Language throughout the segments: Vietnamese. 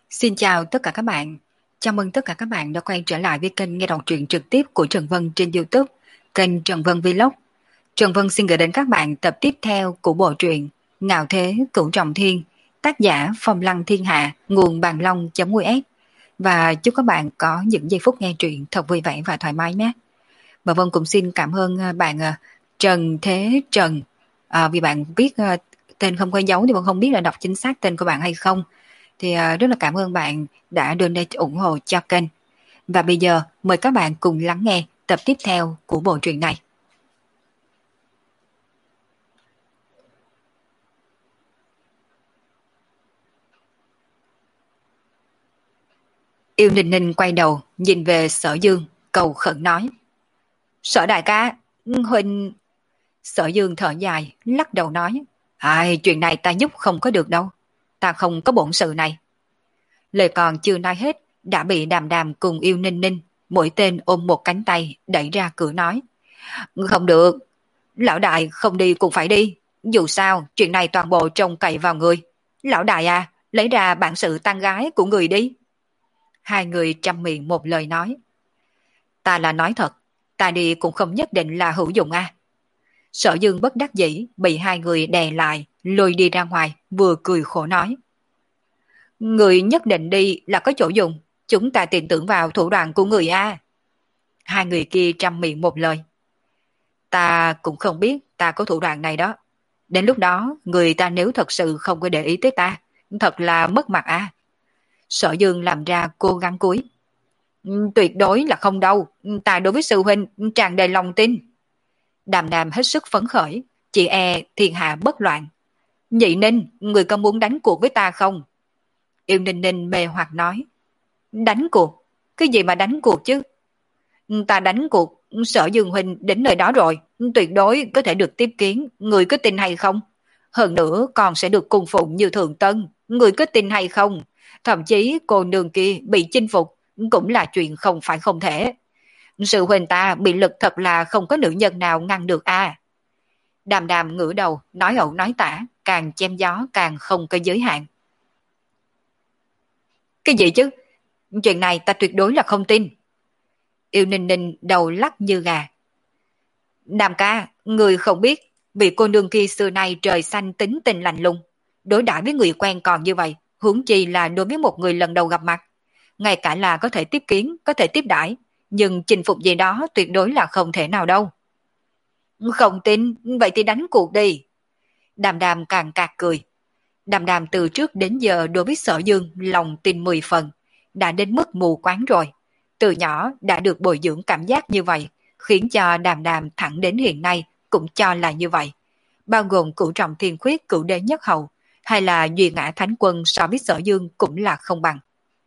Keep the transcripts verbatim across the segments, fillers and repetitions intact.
Xin chào tất cả các bạn. Chào mừng tất cả các bạn đã quay trở lại với kênh nghe đọc truyện trực tiếp của Trần Vân trên YouTube, kênh Trần Vân Vlog. Trần Vân xin gửi đến các bạn tập tiếp theo của bộ truyện Ngạo Thế Cửu Trọng Thiên, tác giả Phong Lăng Thiên Hạ, nguồn bàn long.us. Và chúc các bạn có những giây phút nghe truyện thật vui vẻ và thoải mái nhé. Và Vân cũng xin cảm ơn bạn Trần Thế Trần, à, vì bạn viết tên không có dấu thì Vân không biết là đọc chính xác tên của bạn hay không. Thì uh, rất là cảm ơn bạn đã donate ủng hộ cho kênh. Và bây giờ mời các bạn cùng lắng nghe tập tiếp theo của bộ truyện này. Yêu Ninh Ninh quay đầu nhìn về Sở Dương, cầu khẩn nói: Sở đại ca, huynh... Sở Dương thở dài, lắc đầu nói: Ai, chuyện này ta giúp không có được đâu, ta không có bổn sự này. Lời còn chưa nói hết đã bị Đàm Đàm cùng Yêu Ninh Ninh mỗi tên ôm một cánh tay đẩy ra cửa nói: Không được, lão đại không đi cũng phải đi, dù sao chuyện này toàn bộ trông cậy vào người. Lão đại à, lấy ra bản sự tang gái của người đi. Hai người trăm miệng một lời nói: Ta là nói thật, ta đi cũng không nhất định là hữu dụng à. Sở Dương bất đắc dĩ bị hai người đè lại, lôi đi ra ngoài, vừa cười khổ nói: Người nhất định đi là có chỗ dùng, chúng ta tin tưởng vào thủ đoạn của người a. Hai người kia trăm miệng một lời: Ta cũng không biết ta có thủ đoạn này đó. Đến lúc đó người ta nếu thật sự không có để ý tới ta, thật là mất mặt a. Sở Dương làm ra cố gắng cúi: Tuyệt đối là không đâu, ta đối với sư huynh tràn đầy lòng tin. Đàm Đàm hết sức phấn khởi, chị e thiên hạ bất loạn. Nhị Ninh, người có muốn đánh cuộc với ta không? Yêu Ninh Ninh mê hoặc nói: Đánh cuộc? Cái gì mà đánh cuộc chứ? Ta đánh cuộc, Sở Dương huynh đến nơi đó rồi, tuyệt đối có thể được tiếp kiến, người có tin hay không? Hơn nữa còn sẽ được cung phụng như Thượng Tân, người có tin hay không? Thậm chí cô nương kia bị chinh phục cũng là chuyện không phải không thể. Sự huynh ta bị lực thật là không có nữ nhân nào ngăn được a. À. Đàm Đàm ngửa đầu nói ẩu nói tả, càng chém gió càng không có giới hạn. Cái gì chứ? Chuyện này ta tuyệt đối là không tin. Yêu Ninh Ninh đầu lắc như gà. Đàm ca, người không biết, vì cô nương kia xưa nay trời xanh tính tình lạnh lùng, đối đãi với người quen còn như vậy, huống chi là đối với một người lần đầu gặp mặt. Ngay cả là có thể tiếp kiến, có thể tiếp đãi, nhưng chinh phục gì đó tuyệt đối là không thể nào đâu. Không tin, vậy thì đánh cuộc đi. Đàm Đàm càng cạc cười. Đàm Đàm từ trước đến giờ đối với Sở Dương lòng tin mười phần, đã đến mức mù quáng rồi. Từ nhỏ đã được bồi dưỡng cảm giác như vậy, khiến cho Đàm Đàm thẳng đến hiện nay cũng cho là như vậy. Bao gồm Cửu Trọng Thiên Khuyết, Cửu Đế Nhất Hầu, hay là Duy Ngã Thánh Quân so với Sở Dương cũng là không bằng.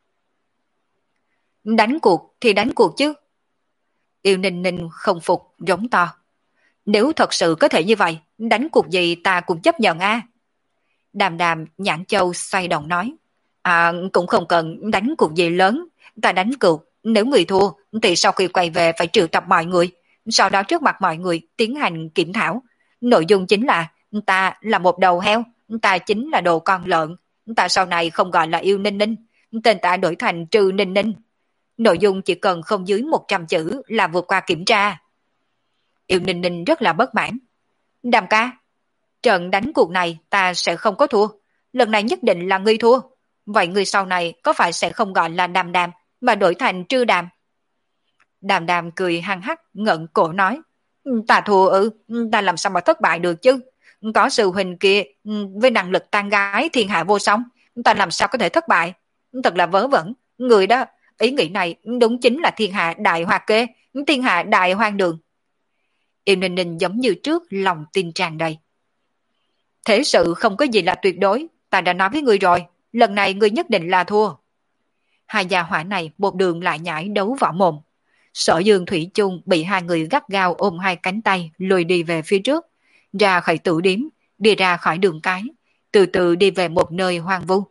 Đánh cuộc thì đánh cuộc chứ. Yêu Ninh Ninh không phục, rống to. Nếu thật sự có thể như vậy, đánh cuộc gì ta cũng chấp nhận a. À. Đàm Đàm nhãn châu xoay động nói: À, cũng không cần đánh cuộc gì lớn, ta đánh cuộc, nếu người thua thì sau khi quay về phải triệu tập mọi người, sau đó trước mặt mọi người tiến hành kiểm thảo. Nội dung chính là ta là một đầu heo, ta chính là đồ con lợn, ta sau này không gọi là Yêu Ninh Ninh, tên ta đổi thành Trừ Ninh Ninh. Nội dung chỉ cần không dưới một trăm chữ là vượt qua kiểm tra. Yêu Ninh Ninh rất là bất mãn. Đàm ca, trận đánh cuộc này ta sẽ không có thua, lần này nhất định là ngươi thua. Vậy ngươi sau này có phải sẽ không gọi là Đàm Đàm mà đổi thành Trư Đàm? Đàm Đàm cười hăng hắc ngẩng cổ nói: Ta thua ư, ta làm sao mà thất bại được chứ? Có sư huynh kia với năng lực tán gái thiên hạ vô song, ta làm sao có thể thất bại? Thật là vớ vẩn, người đó, ý nghĩ này đúng chính là thiên hạ đại hoa kê, thiên hạ đại hoang đường. Yêu Ninh Ninh giống như trước lòng tin tràn đầy. Thế sự không có gì là tuyệt đối, ta đã nói với ngươi rồi, lần này ngươi nhất định là thua. Hai gia hỏa này một đường lại nhảy đấu võ mồm. Sở Dương thủy chung bị hai người gắt gao ôm hai cánh tay lùi đi về phía trước, ra khỏi tử điếm, đi ra khỏi đường cái, từ từ đi về một nơi hoang vu.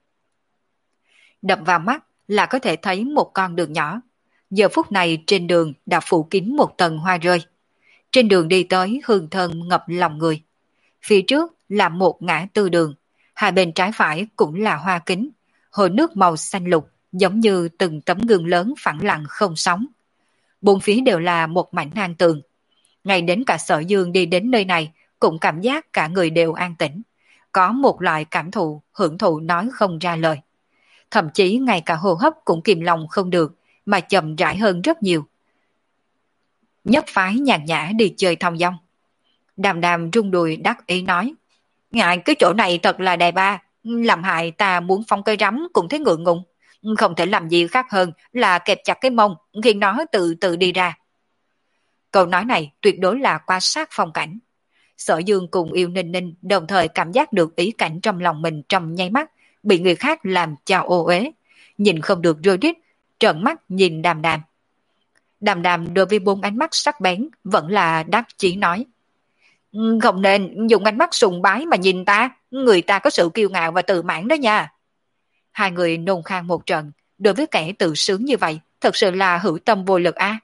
Đập vào mắt là có thể thấy một con đường nhỏ. Giờ phút này trên đường đã phủ kín một tầng hoa rơi. Trên đường đi tới hương thơm ngập lòng người. Phía trước là một ngã tư đường, hai bên trái phải cũng là hoa kính, hồ nước màu xanh lục giống như từng tấm gương lớn phẳng lặng không sóng. Bốn phía đều là một mảnh an tường. Ngay đến cả Sở Dương đi đến nơi này cũng cảm giác cả người đều an tĩnh, có một loại cảm thụ, hưởng thụ nói không ra lời. Thậm chí ngay cả hô hấp cũng kìm lòng không được, mà chậm rãi hơn rất nhiều. Nhất phái nhàn nhã đi chơi thong dong. Đàm đàm rung đùi đắc ý nói, ngại cái chỗ này thật là đẹp à, làm hại ta muốn phong cây rắm cũng thấy ngượng ngùng, không thể làm gì khác hơn là kẹp chặt cái mông khiến nó từ từ đi ra. Câu nói này tuyệt đối là quan sát phong cảnh. Sở Dương cùng Yêu Ninh Ninh đồng thời cảm giác được ý cảnh trong lòng mình trong nháy mắt, bị người khác làm cho ô uế, nhìn không được rơi rít, trợn mắt nhìn đàm đàm. Đàm đàm đối với bốn ánh mắt sắc bén vẫn là đắc chí nói, không nên dùng ánh mắt sùng bái mà nhìn ta, người ta có sự kiêu ngạo và tự mãn đó nha. Hai người nôn khan một trận, đối với kẻ tự sướng như vậy, thật sự là hữu tâm vô lực a. À?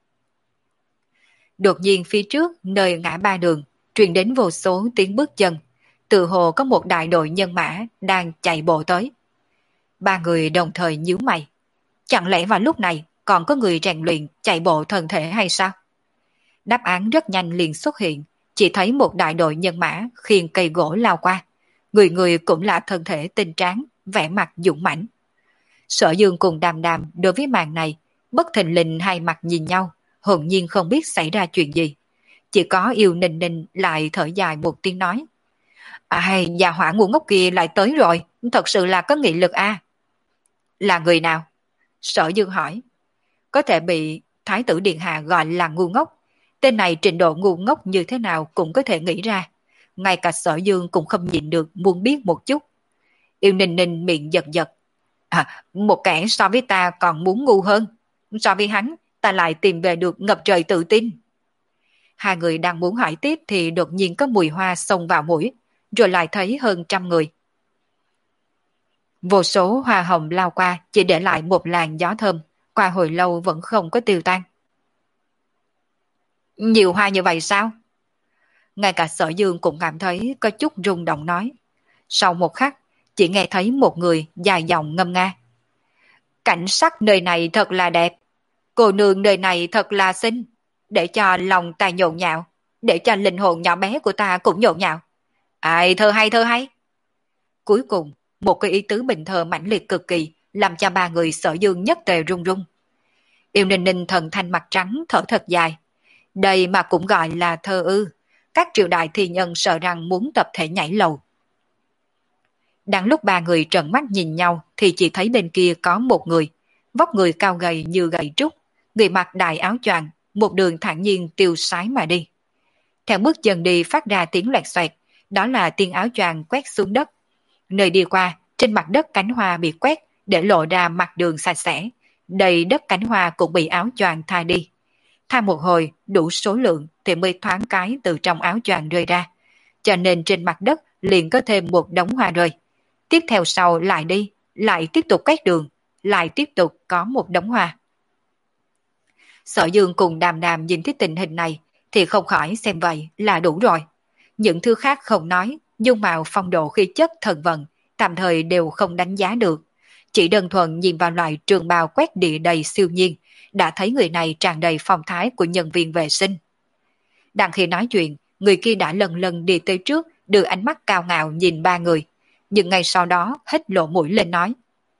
Đột nhiên phía trước, nơi ngã ba đường, truyền đến vô số tiếng bước chân, tự hồ có một đại đội nhân mã đang chạy bộ tới. Ba người đồng thời nhíu mày. Chẳng lẽ vào lúc này còn có người rèn luyện chạy bộ thân thể hay sao? Đáp án rất nhanh liền xuất hiện, chỉ thấy một đại đội nhân mã khiêng cây gỗ lao qua. Người người cũng là thân thể tinh tráng, vẻ mặt dũng mãnh. Sở Dương cùng đàm đàm đối với màn này, bất thình lình hai mặt nhìn nhau, hồn nhiên không biết xảy ra chuyện gì. Chỉ có Yêu Ninh Ninh lại thở dài một tiếng nói, ai, già hỏa ngu ngốc kia lại tới rồi, thật sự là có nghị lực a. À? Là người nào? Sở Dương hỏi. Có thể bị Thái tử Điện Hạ gọi là ngu ngốc. Tên này trình độ ngu ngốc như thế nào cũng có thể nghĩ ra. Ngay cả Sở Dương cũng không nhịn được muốn biết một chút. Yêu Ninh Ninh miệng giật giật. À, một kẻ so với ta còn muốn ngu hơn. So với hắn, ta lại tìm về được ngập trời tự tin. Hai người đang muốn hỏi tiếp thì đột nhiên có mùi hoa xông vào mũi, rồi lại thấy hơn trăm người. Vô số hoa hồng lao qua, chỉ để lại một làn gió thơm, qua hồi lâu vẫn không có tiêu tan. Nhiều hoa như vậy sao? Ngay cả Sở Dương cũng cảm thấy có chút rung động nói. Sau một khắc, chỉ nghe thấy một người dài dòng ngâm nga. Cảnh sắc nơi này thật là đẹp, cô nương nơi này thật là xinh, để cho lòng ta nhộn nhạo, để cho linh hồn nhỏ bé của ta cũng nhộn nhạo. Ai, thơ hay thơ hay. Cuối cùng, một cái ý tứ bình thơ mãnh liệt cực kỳ, làm cho ba người Sở Dương nhất tề run run. Yêu Ninh Ninh thần thanh mặt trắng thở thật dài. Đây mà cũng gọi là thơ ư. Các triều đại thi nhân sợ rằng muốn tập thể nhảy lầu. Đang lúc ba người trợn mắt nhìn nhau thì chỉ thấy bên kia có một người, vóc người cao gầy như gậy trúc, người mặc đại áo choàng, một đường thản nhiên tiêu sái mà đi. Theo bước chân đi phát ra tiếng loẹt xoẹt, đó là tiếng áo choàng quét xuống đất. Nơi đi qua, trên mặt đất cánh hoa bị quét để lộ ra mặt đường sạch sẽ, đầy đất cánh hoa cũng bị áo choàng tha đi. Tha một hồi đủ số lượng thì mới thoáng cái từ trong áo choàng rơi ra, cho nên trên mặt đất liền có thêm một đống hoa rơi. Tiếp theo sau lại đi, lại tiếp tục quét đường, lại tiếp tục có một đống hoa. Sở Dương cùng đàm đàm nhìn thấy tình hình này thì không khỏi xem vậy là đủ rồi. Những thứ khác không nói, dung mạo phong độ khí chất thần vận tạm thời đều không đánh giá được. Chỉ đơn thuần nhìn vào loại trường bào quét địa đầy siêu nhiên, đã thấy người này tràn đầy phong thái của nhân viên vệ sinh. Đang khi nói chuyện, người kia đã lần lần đi tới trước, đưa ánh mắt cao ngạo nhìn ba người. Nhưng ngay sau đó hết lộ mũi lên nói.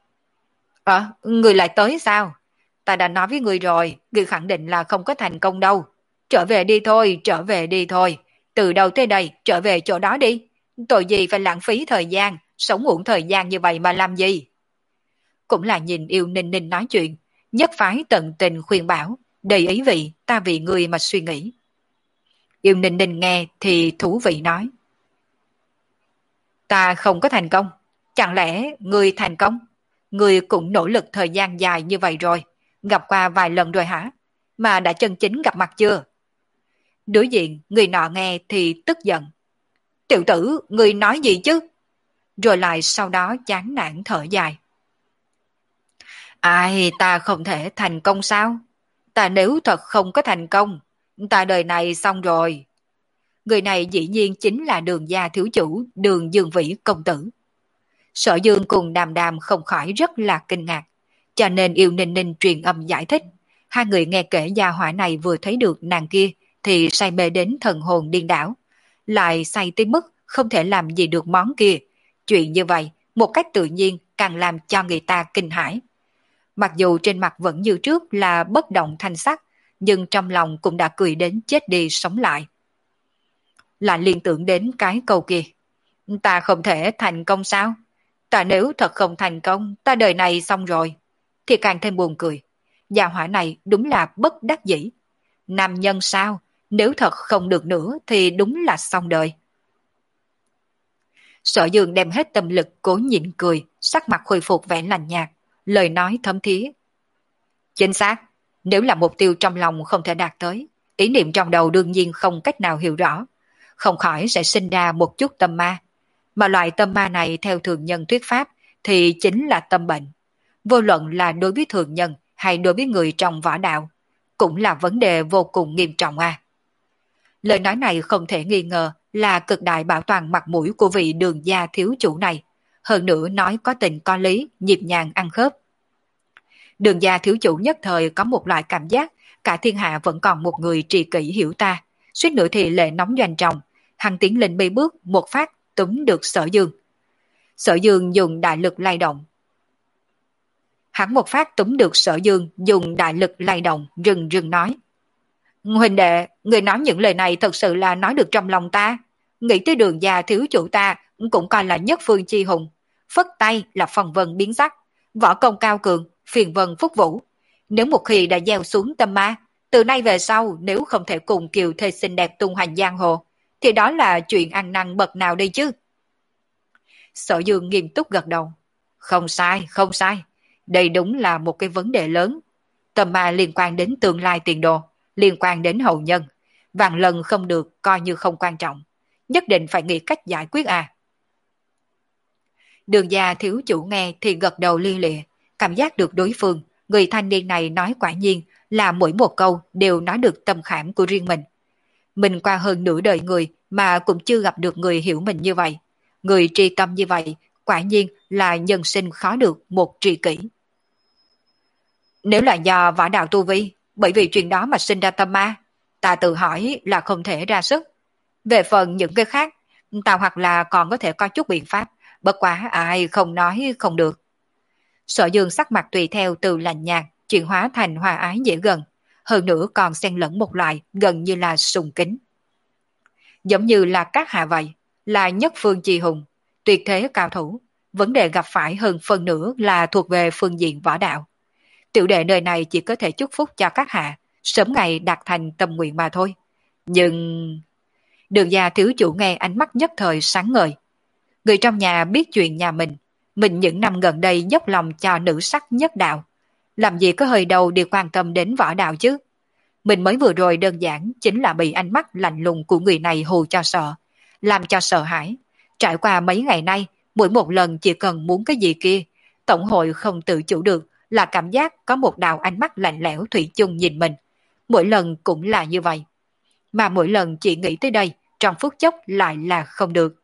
Ờ, người lại tới sao? Ta đã nói với người rồi, người khẳng định là không có thành công đâu. Trở về đi thôi, trở về đi thôi. Từ đầu tới đây, trở về chỗ đó đi. Tội gì phải lãng phí thời gian, sống uổng thời gian như vậy mà làm gì? Cũng là nhìn Yêu Ninh Ninh nói chuyện, nhất phái tận tình khuyên bảo, đầy ý vị, ta vì người mà suy nghĩ. Yêu Ninh Ninh nghe thì thú vị nói. Ta không có thành công, chẳng lẽ người thành công? Người cũng nỗ lực thời gian dài như vậy rồi, gặp qua vài lần rồi hả? Mà đã chân chính gặp mặt chưa? Đối diện, người nọ nghe thì tức giận. Tiểu tử, người nói gì chứ? Rồi lại sau đó chán nản thở dài. Ai, ta không thể thành công sao? Ta nếu thật không có thành công, ta đời này xong rồi. Người này dĩ nhiên chính là Đường gia thiếu chủ, Đường Dương Vĩ công tử. Sở Dương cùng Đàm Đàm không khỏi rất là kinh ngạc, cho nên Yêu Ninh Ninh truyền âm giải thích. Hai người nghe kể gia hỏa này vừa thấy được nàng kia thì say mê đến thần hồn điên đảo, lại say tới mức không thể làm gì được món kia. Chuyện như vậy, một cách tự nhiên càng làm cho người ta kinh hãi. Mặc dù trên mặt vẫn như trước là bất động thanh sắc, nhưng trong lòng cũng đã cười đến chết đi sống lại. Lại liên tưởng đến cái câu kia. Ta không thể thành công sao? Ta nếu thật không thành công, ta đời này xong rồi. Thì càng thêm buồn cười. Gia hỏa này đúng là bất đắc dĩ. Nam nhân sao? Nếu thật không được nữa thì đúng là xong đời. Sở Dương đem hết tâm lực cố nhịn cười, sắc mặt khôi phục vẻ lạnh nhạt, lời nói thấm thía. Chính xác, nếu là mục tiêu trong lòng không thể đạt tới, ý niệm trong đầu đương nhiên không cách nào hiểu rõ, không khỏi sẽ sinh ra một chút tâm ma. Mà loại tâm ma này theo thường nhân thuyết pháp thì chính là tâm bệnh. Vô luận là đối với thường nhân hay đối với người trong võ đạo, cũng là vấn đề vô cùng nghiêm trọng à. Lời nói này không thể nghi ngờ là cực đại bảo toàn mặt mũi của vị Đường gia thiếu chủ này, hơn nữa nói có tình có lý, nhịp nhàng ăn khớp. Đường gia thiếu chủ nhất thời có một loại cảm giác cả thiên hạ vẫn còn một người tri kỷ hiểu ta, suýt nữa thì lệ nóng doanh trọng, hắn tiến lên mấy bước một phát túm được Sở Dương. Sở Dương dùng đại lực lay động. Hắn một phát túm được Sở Dương dùng đại lực lay động, rừng rừng nói. Huynh đệ, người nói những lời này thật sự là nói được trong lòng ta. Nghĩ tới Đường gia thiếu chủ ta cũng coi là nhất phương chi hùng. Phất tay là phong vân biến sắc, võ công cao cường, phiền vân phúc vũ. Nếu một khi đã gieo xuống tâm ma, từ nay về sau nếu không thể cùng kiều thê xinh đẹp tung hoành giang hồ, thì đó là chuyện ăn năn bậc nào đây chứ? Sở Dương nghiêm túc gật đầu. Không sai, không sai. Đây đúng là một cái vấn đề lớn. Tâm ma liên quan đến tương lai tiền đồ, liên quan đến hậu nhân. Vạn lần không được coi như không quan trọng. Nhất định phải nghĩ cách giải quyết à. Đường gia thiếu chủ nghe thì gật đầu li lịa, cảm giác được đối phương, người thanh niên này nói quả nhiên là mỗi một câu đều nói được tâm khảm của riêng mình. Mình qua hơn nửa đời người mà cũng chưa gặp được người hiểu mình như vậy. Người tri tâm như vậy, quả nhiên là nhân sinh khó được một tri kỷ. Nếu là do võ đạo tu vi, bởi vì chuyện đó mà sinh ra tâm ma, ta tự hỏi là không thể ra sức. Về phần những cái khác, ta hoặc là còn có thể có chút biện pháp, bất quá ai không nói không được. Sở Dương sắc mặt tùy theo từ lạnh nhạt, chuyển hóa thành hòa ái dễ gần, hơn nữa còn xen lẫn một loại gần như là sùng kính. Giống như là các hạ vậy, là nhất phương chi hùng, tuyệt thế cao thủ, vấn đề gặp phải hơn phần nữa là thuộc về phương diện võ đạo. Tiểu đệ nơi này chỉ có thể chúc phúc cho các hạ, sớm ngày đạt thành tâm nguyện mà thôi. Nhưng... Đường gia thiếu chủ nghe ánh mắt nhất thời sáng ngời. Người trong nhà biết chuyện nhà mình, mình những năm gần đây dốc lòng cho nữ sắc nhất đạo. Làm gì có hơi đầu đi quan tâm đến võ đạo chứ. Mình mới vừa rồi đơn giản chính là bị ánh mắt lạnh lùng của người này hù cho sợ, làm cho sợ hãi. Trải qua mấy ngày nay, mỗi một lần chỉ cần muốn cái gì kia, tổng hội không tự chủ được là cảm giác có một đạo ánh mắt lạnh lẽo thủy chung nhìn mình. Mỗi lần cũng là như vậy. Mà mỗi lần chỉ nghĩ tới đây, trong phút chốc lại là không được.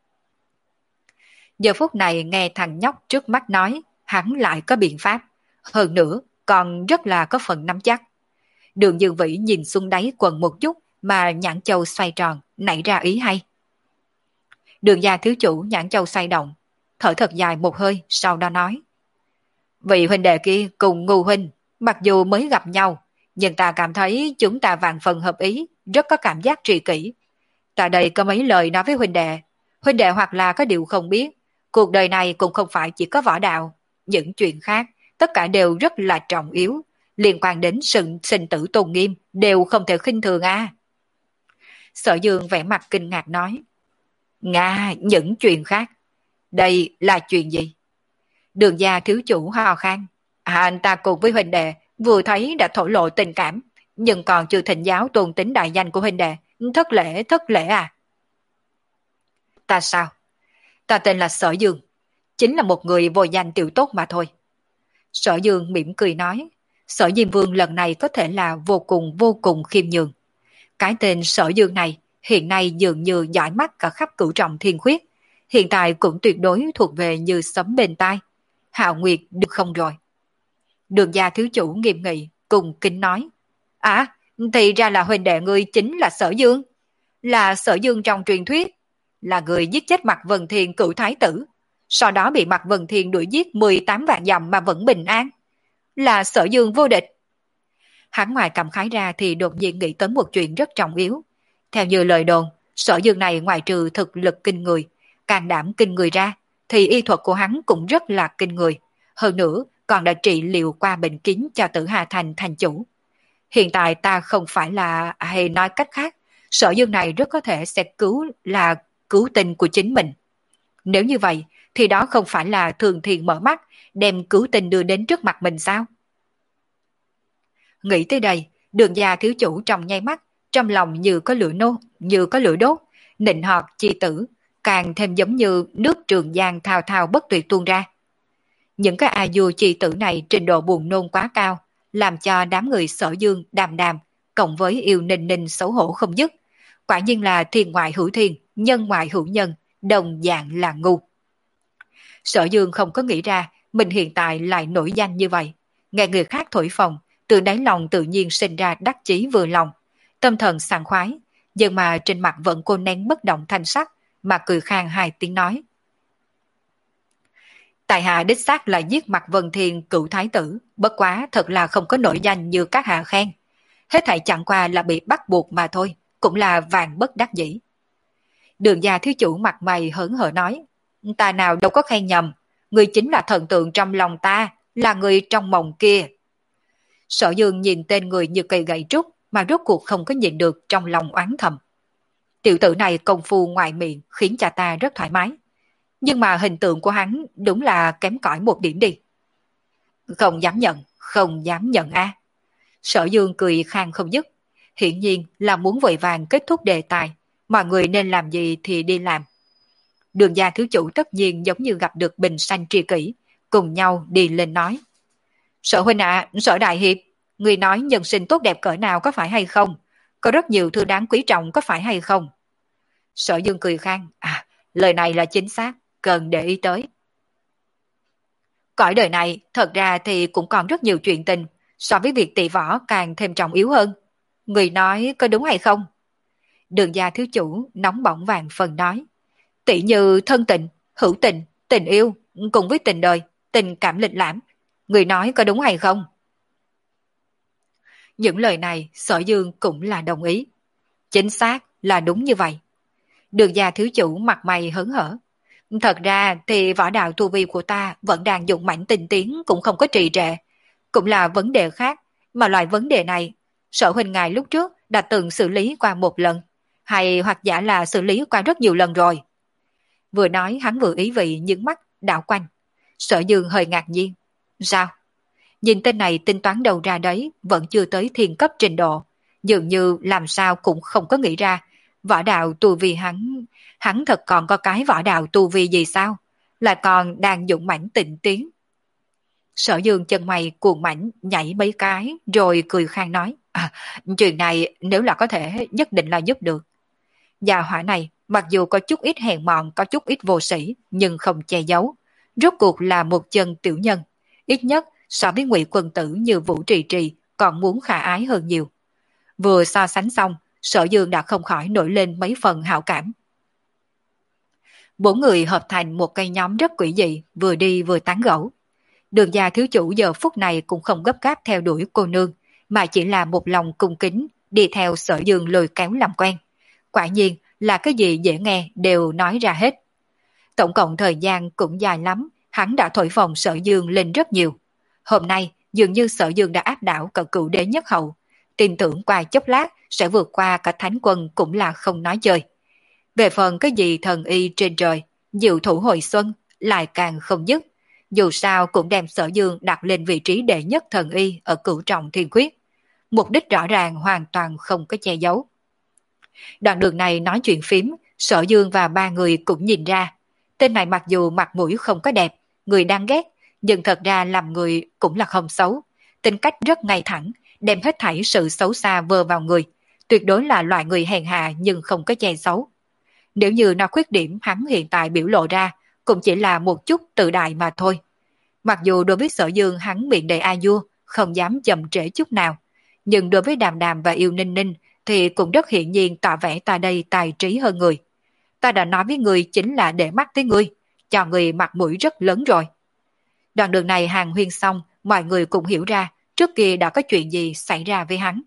Giờ phút này nghe thằng nhóc trước mắt nói, hắn lại có biện pháp. Hơn nữa, còn rất là có phần nắm chắc. Đường Dương Vĩ nhìn xuống đáy quần một chút mà nhãn châu xoay tròn, nảy ra ý hay. Đường gia thiếu chủ nhãn châu xoay động, thở thật dài một hơi, sau đó nói. Vị huynh đệ kia cùng Ngưu huynh, mặc dù mới gặp nhau, nhưng ta cảm thấy chúng ta vạn phần hợp ý, rất có cảm giác tri kỷ. Ta đây có mấy lời nói với huynh đệ. Huynh đệ hoặc là có điều không biết, cuộc đời này cũng không phải chỉ có võ đạo. Những chuyện khác, tất cả đều rất là trọng yếu, liên quan đến sự sinh tử tôn nghiêm, đều không thể khinh thường a. À. Sở Dương vẻ mặt kinh ngạc nói. Nga, những chuyện khác. Đây là chuyện gì? Đường gia thiếu chủ ho khan. À, anh ta cùng với huynh đệ, vừa thấy đã thổ lộ tình cảm, nhưng còn chưa thịnh giáo tôn tính đại danh của huynh đệ. Thất lễ, thất lễ à? Ta sao? Ta tên là Sở Dương, chính là một người vô danh tiểu tốt mà thôi. Sở Dương mỉm cười nói, Sở Diêm Vương lần này có thể là vô cùng vô cùng khiêm nhường. Cái tên Sở Dương này hiện nay dường như giỏi mắt cả khắp cửu trọng thiên khuyết, hiện tại cũng tuyệt đối thuộc về như sấm bên tai. Hạo Nguyệt được không rồi? Đường gia thiếu chủ nghiêm nghị, cùng kính nói. À, thì ra là huynh đệ ngươi chính là Sở Dương. Là Sở Dương trong truyền thuyết. Là người giết chết Mạc Vân Thiên cựu thái tử. Sau đó bị Mạc Vân Thiên đuổi giết mười tám vạn dặm mà vẫn bình an. Là Sở Dương vô địch. Hắn ngoài cảm khái ra thì đột nhiên nghĩ tới một chuyện rất trọng yếu. Theo như lời đồn, Sở Dương này ngoài trừ thực lực kinh người, can đảm kinh người ra, thì y thuật của hắn cũng rất là kinh người. Hơn nữa, còn đã trị liệu qua bệnh kín cho Tử Hà Thành thành chủ. Hiện tại ta không phải là, hay nói cách khác, Sở Dương này rất có thể sẽ cứu là cứu tinh của chính mình. Nếu như vậy, thì đó không phải là thường thiền mở mắt, đem cứu tinh đưa đến trước mặt mình sao? Nghĩ tới đây, đường gia thiếu chủ trong nháy mắt, trong lòng như có lửa nô, như có lửa đốt, nịnh họt chi tử, càng thêm giống như nước Trường Giang thao thao bất tuyệt tuôn ra. Những cái a du chi tử này trình độ buồn nôn quá cao, làm cho đám người Sở Dương đàm đàm, cộng với yêu ninh ninh xấu hổ không dứt. Quả nhiên là thiên ngoại hữu thiên, nhân ngoại hữu nhân, đồng dạng là ngu. Sở Dương không có nghĩ ra mình hiện tại lại nổi danh như vậy. Nghe người khác thổi phồng, từ đáy lòng tự nhiên sinh ra đắc chí vừa lòng, tâm thần sảng khoái, nhưng mà trên mặt vẫn cô nén bất động thanh sắc, mà cười khang hai tiếng nói. Tại hạ đích xác là giết Mạc Vân Thiên cựu thái tử, bất quá thật là không có nổi danh như các hạ khen. Hết thảy chẳng qua là bị bắt buộc mà thôi, cũng là vàng bất đắc dĩ. Đường gia thiếu chủ mặt mày hớn hở nói, ta nào đâu có khen nhầm, người chính là thần tượng trong lòng ta, là người trong mộng kia. Sở Dương nhìn tên người như cây gậy trúc mà rốt cuộc không có nhìn được trong lòng oán thầm. Tiểu tử này công phu ngoài miệng khiến cha ta rất thoải mái. Nhưng mà hình tượng của hắn đúng là kém cỏi một điểm đi. Không dám nhận, không dám nhận a. Sở Dương cười khang không dứt. Hiển nhiên là muốn vội vàng kết thúc đề tài. Mọi người nên làm gì thì đi làm. Đường gia thiếu chủ tất nhiên giống như gặp được bình sanh tri kỷ, cùng nhau đi lên nói. Sở huynh ạ, à, Sở đại hiệp, người nói nhân sinh tốt đẹp cỡ nào có phải hay không? Có rất nhiều thứ đáng quý trọng có phải hay không? Sở Dương cười khang, à, lời này là chính xác, cần để ý tới. Cõi đời này thật ra thì cũng còn rất nhiều chuyện tình, so với việc tỷ võ càng thêm trọng yếu hơn. Người nói có đúng hay không? Đường gia thiếu chủ nóng bỏng vàng phần nói. Tỷ như thân tình, hữu tình, tình yêu, cùng với tình đời, tình cảm lịch lãm. Người nói có đúng hay không? Những lời này Sở Dương cũng là đồng ý. Chính xác là đúng như vậy. Đường gia thiếu chủ mặt mày hớn hở. Thật ra thì võ đạo tu vi của ta vẫn đang dụng mãnh tinh tiến, cũng không có trì trệ. Cũng là vấn đề khác, mà loại vấn đề này Sở huynh ngài lúc trước đã từng xử lý qua một lần, hay hoặc giả là xử lý qua rất nhiều lần rồi. Vừa nói hắn vừa ý vị những mắt đảo quanh. Sở Dương hơi ngạc nhiên. Sao? Nhìn tên này tính toán đầu ra đấy, vẫn chưa tới thiên cấp trình độ, dường như làm sao cũng không có nghĩ ra võ đạo tu vi hắn, hắn thật còn có cái võ đạo tu vi gì sao? Lại còn đang dụng mãnh tịnh tiến. Sở Dương chân mày cuồng mãnh nhảy mấy cái rồi cười khang nói, à, chuyện này nếu là có thể nhất định là giúp được. Gia hỏa này mặc dù có chút ít hèn mọn, có chút ít vô sĩ, nhưng không che giấu, rốt cuộc là một chân tiểu nhân, ít nhất so với Ngụy quân tử như Vũ Trì Trì còn muốn khả ái hơn nhiều. Vừa so sánh xong, Sở Dương đã không khỏi nổi lên mấy phần hảo cảm. Bốn người hợp thành một cây nhóm rất quỷ dị, vừa đi vừa tán gẫu. Đường gia thiếu chủ giờ phút này cũng không gấp gáp theo đuổi cô nương, mà chỉ là một lòng cung kính đi theo Sở Dương lôi kéo làm quen. Quả nhiên là cái gì dễ nghe đều nói ra hết. Tổng cộng thời gian cũng dài lắm, hắn đã thổi phồng Sở Dương lên rất nhiều. Hôm nay dường như Sở Dương đã áp đảo cả cựu đế nhất hậu, tin tưởng qua chốc lát sẽ vượt qua cả thánh quân cũng là không nói chơi. Về phần cái gì thần y trên trời, diệu thủ hồi xuân lại càng không dứt, dù sao cũng đem Sở Dương đặt lên vị trí đệ nhất thần y ở cửu trọng thiên quyết. Mục đích rõ ràng hoàn toàn không có che giấu. Đoạn đường này nói chuyện phím, Sở Dương và ba người cũng nhìn ra, tên này mặc dù mặt mũi không có đẹp, người đang ghét, nhưng thật ra làm người cũng là không xấu, tính cách rất ngay thẳng, đem hết thảy sự xấu xa vơ vào người, tuyệt đối là loại người hèn hạ nhưng không có che xấu. Nếu như nó khuyết điểm hắn hiện tại biểu lộ ra, cũng chỉ là một chút tự đại mà thôi. Mặc dù đối với Sở Dương hắn miệng đầy a vua, không dám chậm trễ chút nào, nhưng đối với Đàm Đàm và Yêu Ninh Ninh thì cũng rất hiển nhiên tỏ vẻ ta đây tài trí hơn người. Ta đã nói với người chính là để mắt tới ngươi, cho người mặt mũi rất lớn rồi. Đoạn đường này hàng huyên xong, mọi người cũng hiểu ra trước kia đã có chuyện gì xảy ra với hắn.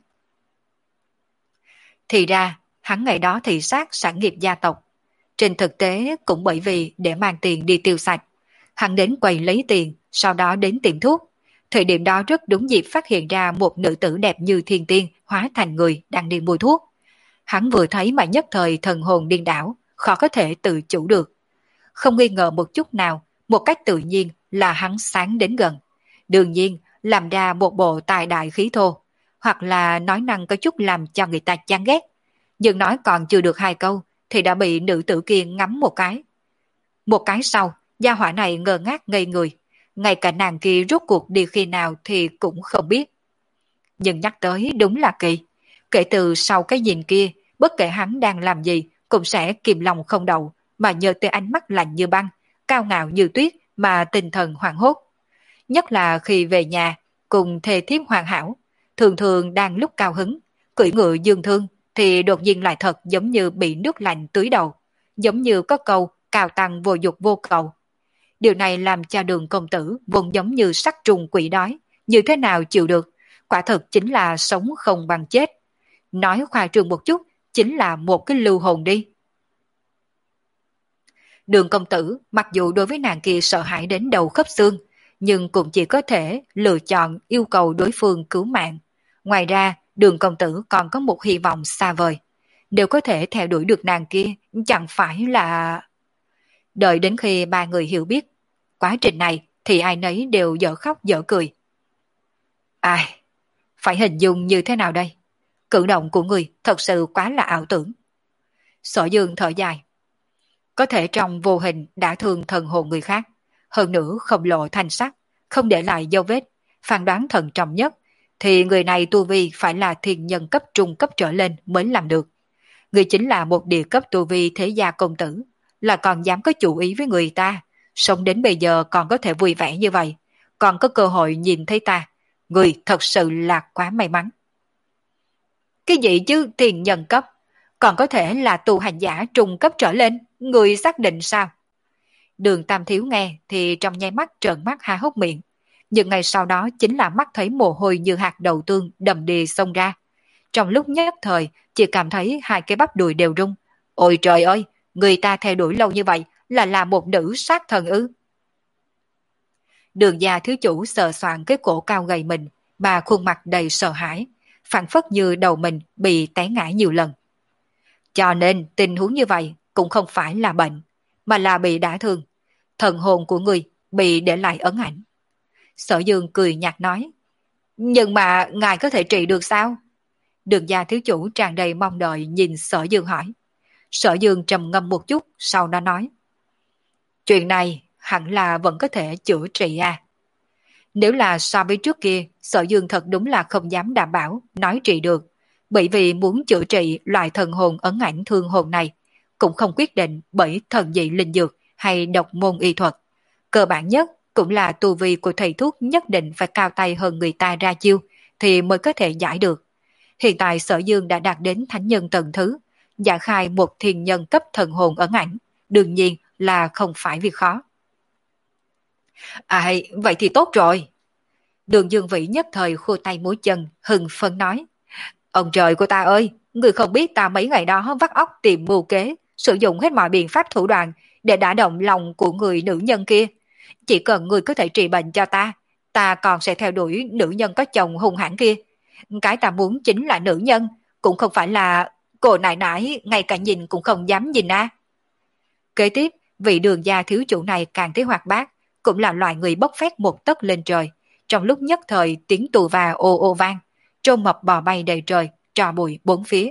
Thì ra, hắn ngày đó thị sát sản nghiệp gia tộc. Trên thực tế cũng bởi vì để mang tiền đi tiêu sạch. Hắn đến quầy lấy tiền, sau đó đến tiệm thuốc. Thời điểm đó rất đúng dịp phát hiện ra một nữ tử đẹp như thiên tiên hóa thành người đang đi mua thuốc. Hắn vừa thấy mà nhất thời thần hồn điên đảo, khó có thể tự chủ được. Không nghi ngờ một chút nào, một cách tự nhiên là hắn sáng đến gần. Đương nhiên, làm ra một bộ tài đại khí thô, hoặc là nói năng có chút làm cho người ta chán ghét. Nhưng nói còn chưa được hai câu, thì đã bị nữ tử kia ngắm một cái. Một cái sau, gia hỏa này ngơ ngác ngây người. Ngay cả nàng kia rốt cuộc đi khi nào thì cũng không biết. Nhưng nhắc tới đúng là kỳ. Kể từ sau cái nhìn kia, bất kể hắn đang làm gì, cũng sẽ kìm lòng không đậu, mà nhờ tới ánh mắt lạnh như băng, cao ngạo như tuyết mà tinh thần hoảng hốt. Nhất là khi về nhà, cùng thê thiếp hoàn hảo, thường thường đang lúc cao hứng, cưỡi ngựa dương thương, thì đột nhiên lại thật giống như bị nước lạnh tưới đầu, giống như có câu cao tăng vô dục vô cầu. Điều này làm cho Đường công tử vốn giống như sắc trùng quỷ đói, như thế nào chịu được, quả thực chính là sống không bằng chết. Nói khoa trương một chút, chính là một cái lưu hồn đi. Đường công tử mặc dù đối với nàng kia sợ hãi đến đầu khớp xương, nhưng cũng chỉ có thể lựa chọn yêu cầu đối phương cứu mạng. Ngoài ra, Đường công tử còn có một hy vọng xa vời. Nếu có thể theo đuổi được nàng kia, chẳng phải là... Đợi đến khi ba người hiểu biết quá trình này thì ai nấy đều dở khóc dở cười. Ai, phải hình dung như thế nào đây? Cử động của người thật sự quá là ảo tưởng. Sở Dương thở dài. Có thể trong vô hình đã thương thần hồn người khác, hơn nữa không lộ thanh sắc, không để lại dấu vết, phán đoán thận trọng nhất, thì người này tu vi phải là thiên nhân cấp trung cấp trở lên mới làm được. Người chính là một địa cấp tu vi thế gia công tử, là còn dám có chủ ý với người ta, sống đến bây giờ còn có thể vui vẻ như vậy, còn có cơ hội nhìn thấy ta. Người thật sự là quá may mắn. Cái gì chứ thiên nhân cấp, còn có thể là tu hành giả trung cấp trở lên, người xác định sao? Đường Tam Thiếu nghe thì trong nháy mắt trợn mắt há hốc miệng, nhưng ngày sau đó chính là mắt thấy mồ hôi như hạt đậu tương đầm đìa xông ra. Trong lúc nhất thời chỉ cảm thấy hai cái bắp đùi đều rung. Ôi trời ơi, người ta theo đuổi lâu như vậy là là một nữ sát thần ư? Đường gia thiếu chủ sờ soạn cái cổ cao gầy mình, mà khuôn mặt đầy sợ hãi, phảng phất như đầu mình bị té ngã nhiều lần. Cho nên tình huống như vậy cũng không phải là bệnh, mà là bị đả thương. Thần hồn của người bị để lại ấn ảnh. Sở Dương cười nhạt nói. Nhưng mà ngài có thể trị được sao? Đường gia thiếu chủ tràn đầy mong đợi nhìn Sở Dương hỏi. Sở Dương trầm ngâm một chút, sau đó nói. Chuyện này hẳn là vẫn có thể chữa trị à. Nếu là so với trước kia, Sở Dương thật đúng là không dám đảm bảo nói trị được, bởi vì muốn chữa trị loại thần hồn ấn ảnh thương hồn này, cũng không quyết định bởi thần dị linh dược hay độc môn y thuật. Cơ bản nhất cũng là tu vi của thầy thuốc nhất định phải cao tay hơn người ta ra chiêu, thì mới có thể giải được. Hiện tại Sở Dương đã đạt đến thánh nhân tầng thứ, giả khai một thiên nhân cấp thần hồn ấn ảnh, đương nhiên là không phải việc khó. À, vậy thì tốt rồi. Đường Dương Vĩ nhất thời khua tay múa chân, hừng phấn nói. Ông trời của ta ơi, người không biết ta mấy ngày đó vắt óc tìm mưu kế, sử dụng hết mọi biện pháp thủ đoạn để đả động lòng của người nữ nhân kia. Chỉ cần người có thể trị bệnh cho ta, ta còn sẽ theo đuổi nữ nhân có chồng hung hãn kia. Cái ta muốn chính là nữ nhân, cũng không phải là cô nại nại ngay cả nhìn cũng không dám nhìn à. Kế tiếp, vị đường gia thiếu chủ này càng thấy hoạt bát, cũng là loại người bốc phét một tấc lên trời. Trong lúc nhất thời tiếng tù và ô ô vang, trâu mập bò bay đầy trời, trò bụi bốn phía.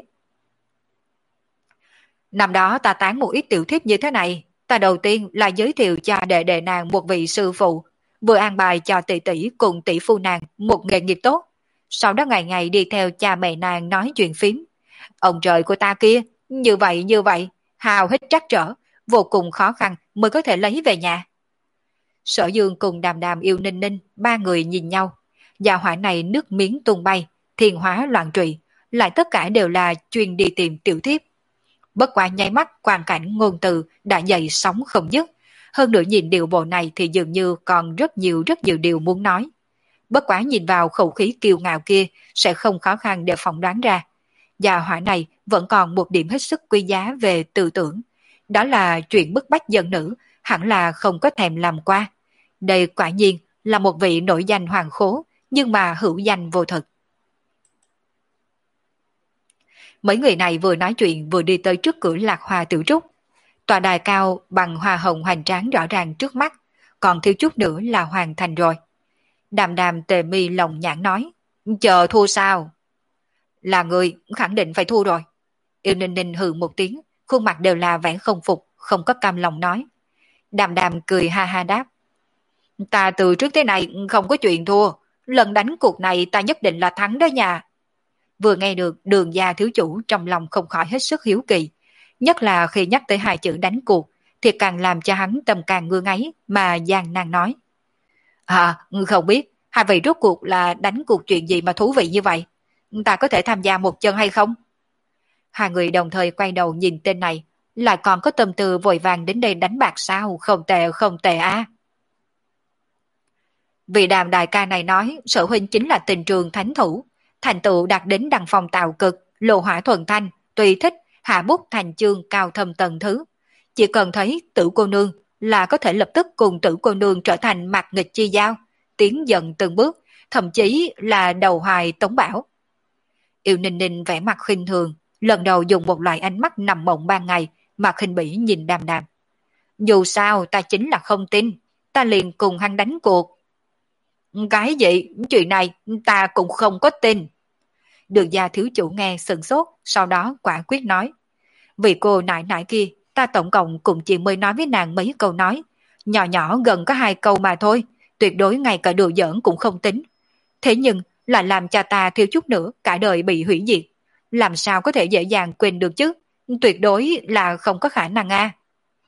Năm đó ta tán một ít tiểu thiếp như thế này, ta đầu tiên là giới thiệu cho đệ đệ nàng một vị sư phụ, vừa an bài cho tỷ tỷ cùng tỷ phu nàng một nghề nghiệp tốt. Sau đó ngày ngày đi theo cha mẹ nàng nói chuyện phím. Ông trời của ta kia, như vậy như vậy, hào hít trắc trở, vô cùng khó khăn mới có thể lấy về nhà. Sở Dương cùng Đàm Đàm Yêu Ninh Ninh ba người nhìn nhau, gia hỏa này nước miếng tung bay, thiên hóa loạn trụy, lại tất cả đều là chuyên đi tìm tiểu thiếp. Bất quá nháy mắt quan cảnh ngôn từ đã dậy sóng không dứt, hơn nữa nhìn điều bộ này thì dường như còn rất nhiều rất nhiều điều muốn nói. Bất quá nhìn vào khẩu khí kiêu ngạo kia sẽ không khó khăn để phỏng đoán ra. Gia hỏa này vẫn còn một điểm hết sức quý giá về tư tưởng, đó là chuyện bức bách dân nữ hẳn là không có thèm làm qua. Đây quả nhiên là một vị nổi danh hoàng khố, nhưng mà hữu danh vô thực. Mấy người này vừa nói chuyện vừa đi tới trước cửa Lạc Hoa Tiểu Trúc. Tòa đài cao bằng hoa hồng hoành tráng rõ ràng trước mắt, còn thiếu chút nữa là hoàn thành rồi. Đàm Đàm tề mi lòng nhãn nói, chờ thua sao? Là người khẳng định phải thua rồi. Yêu Ninh Ninh hừ một tiếng, khuôn mặt đều là vẻ không phục, không có cam lòng nói. Đàm Đàm cười ha ha đáp, ta từ trước tới nay không có chuyện thua, lần đánh cuộc này ta nhất định là thắng đó nha. Vừa nghe được Đường gia thiếu chủ trong lòng không khỏi hết sức hiếu kỳ, nhất là khi nhắc tới hai chữ đánh cuộc thì càng làm cho hắn tâm càng ngưa ngáy mà gian nan nói. À, không biết hai vị rốt cuộc là đánh cuộc chuyện gì mà thú vị như vậy, ta có thể tham gia một chân hay không? Hai người đồng thời quay đầu nhìn tên này, lại còn có tâm tư vội vàng đến đây đánh bạc sao, không tệ không tệ a. À. Vị Đàm đại ca này nói Sở huynh chính là tình trường thánh thủ, thành tựu đạt đến đăng phong tạo cực, lộ hỏa thuần thanh, tùy thích hạ bút thành chương cao thâm tầng thứ. Chỉ cần thấy Tử cô nương là có thể lập tức cùng Tử cô nương trở thành mạc nghịch chi giao, tiến dần từng bước, thậm chí là đầu hoài tống bảo. Yêu Ninh Ninh vẻ mặt khinh thường, lần đầu dùng một loại ánh mắt nằm mộng ban ngày mà khinh bỉ nhìn Đàm Đàm. Dù sao ta chính là không tin, ta liền cùng hắn đánh cuộc. Cái gì? Chuyện này ta cũng không có tin. Đường gia thiếu chủ nghe sừng sốt, sau đó quả quyết nói. Vì cô nại nại kia, ta tổng cộng cũng chỉ mới nói với nàng mấy câu nói. Nhỏ nhỏ gần có hai câu mà thôi, tuyệt đối ngay cả đùa giỡn cũng không tính. Thế nhưng lại làm cho ta thiếu chút nữa cả đời bị hủy diệt. Làm sao có thể dễ dàng quên được chứ? Tuyệt đối là không có khả năng a. À.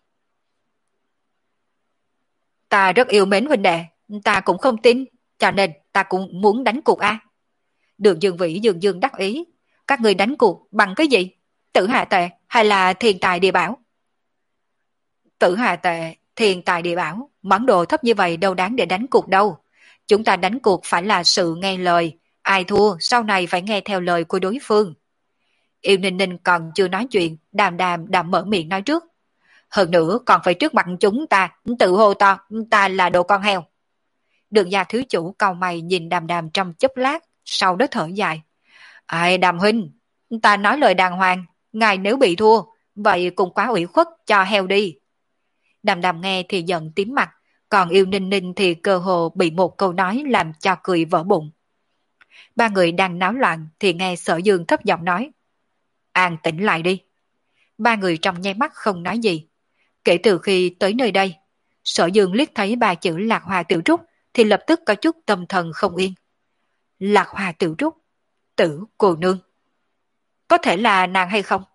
Ta rất yêu mến huynh đệ, ta cũng không tin, cho nên ta cũng muốn đánh cuộc a. À. Đường Dương Vĩ dương dương đắc ý, các người đánh cuộc bằng cái gì? Tử hạ tệ hay là thiên tài địa bảo? Tử hạ tệ, thiên tài địa bảo, món đồ thấp như vậy đâu đáng để đánh cuộc đâu. Chúng ta đánh cuộc phải là sự nghe lời, ai thua sau này phải nghe theo lời của đối phương. Yêu Ninh Ninh còn chưa nói chuyện, Đàm Đàm đã mở miệng nói trước. Hơn nữa còn phải trước mặt chúng ta tự hô to ta là đồ con heo. Đường gia thứ chủ cau mày nhìn Đàm Đàm trong chốc lát, sau đó thở dài. Ai Đàm huynh, ta nói lời đàng hoàng, ngài nếu bị thua, vậy cũng quá ủy khuất cho heo đi. Đàm Đàm nghe thì giận tím mặt, còn Yêu Ninh Ninh thì cơ hồ bị một câu nói làm cho cười vỡ bụng. Ba người đang náo loạn thì nghe Sở Dương thấp giọng nói. An tĩnh lại đi. Ba người trong nháy mắt không nói gì. Kể từ khi tới nơi đây, Sở Dương liếc thấy ba chữ Lạc Hoa Tiểu Trúc thì lập tức có chút tâm thần không yên. Lạc Hoa Tiểu Trúc, Tử cô nương. Có thể là nàng hay không?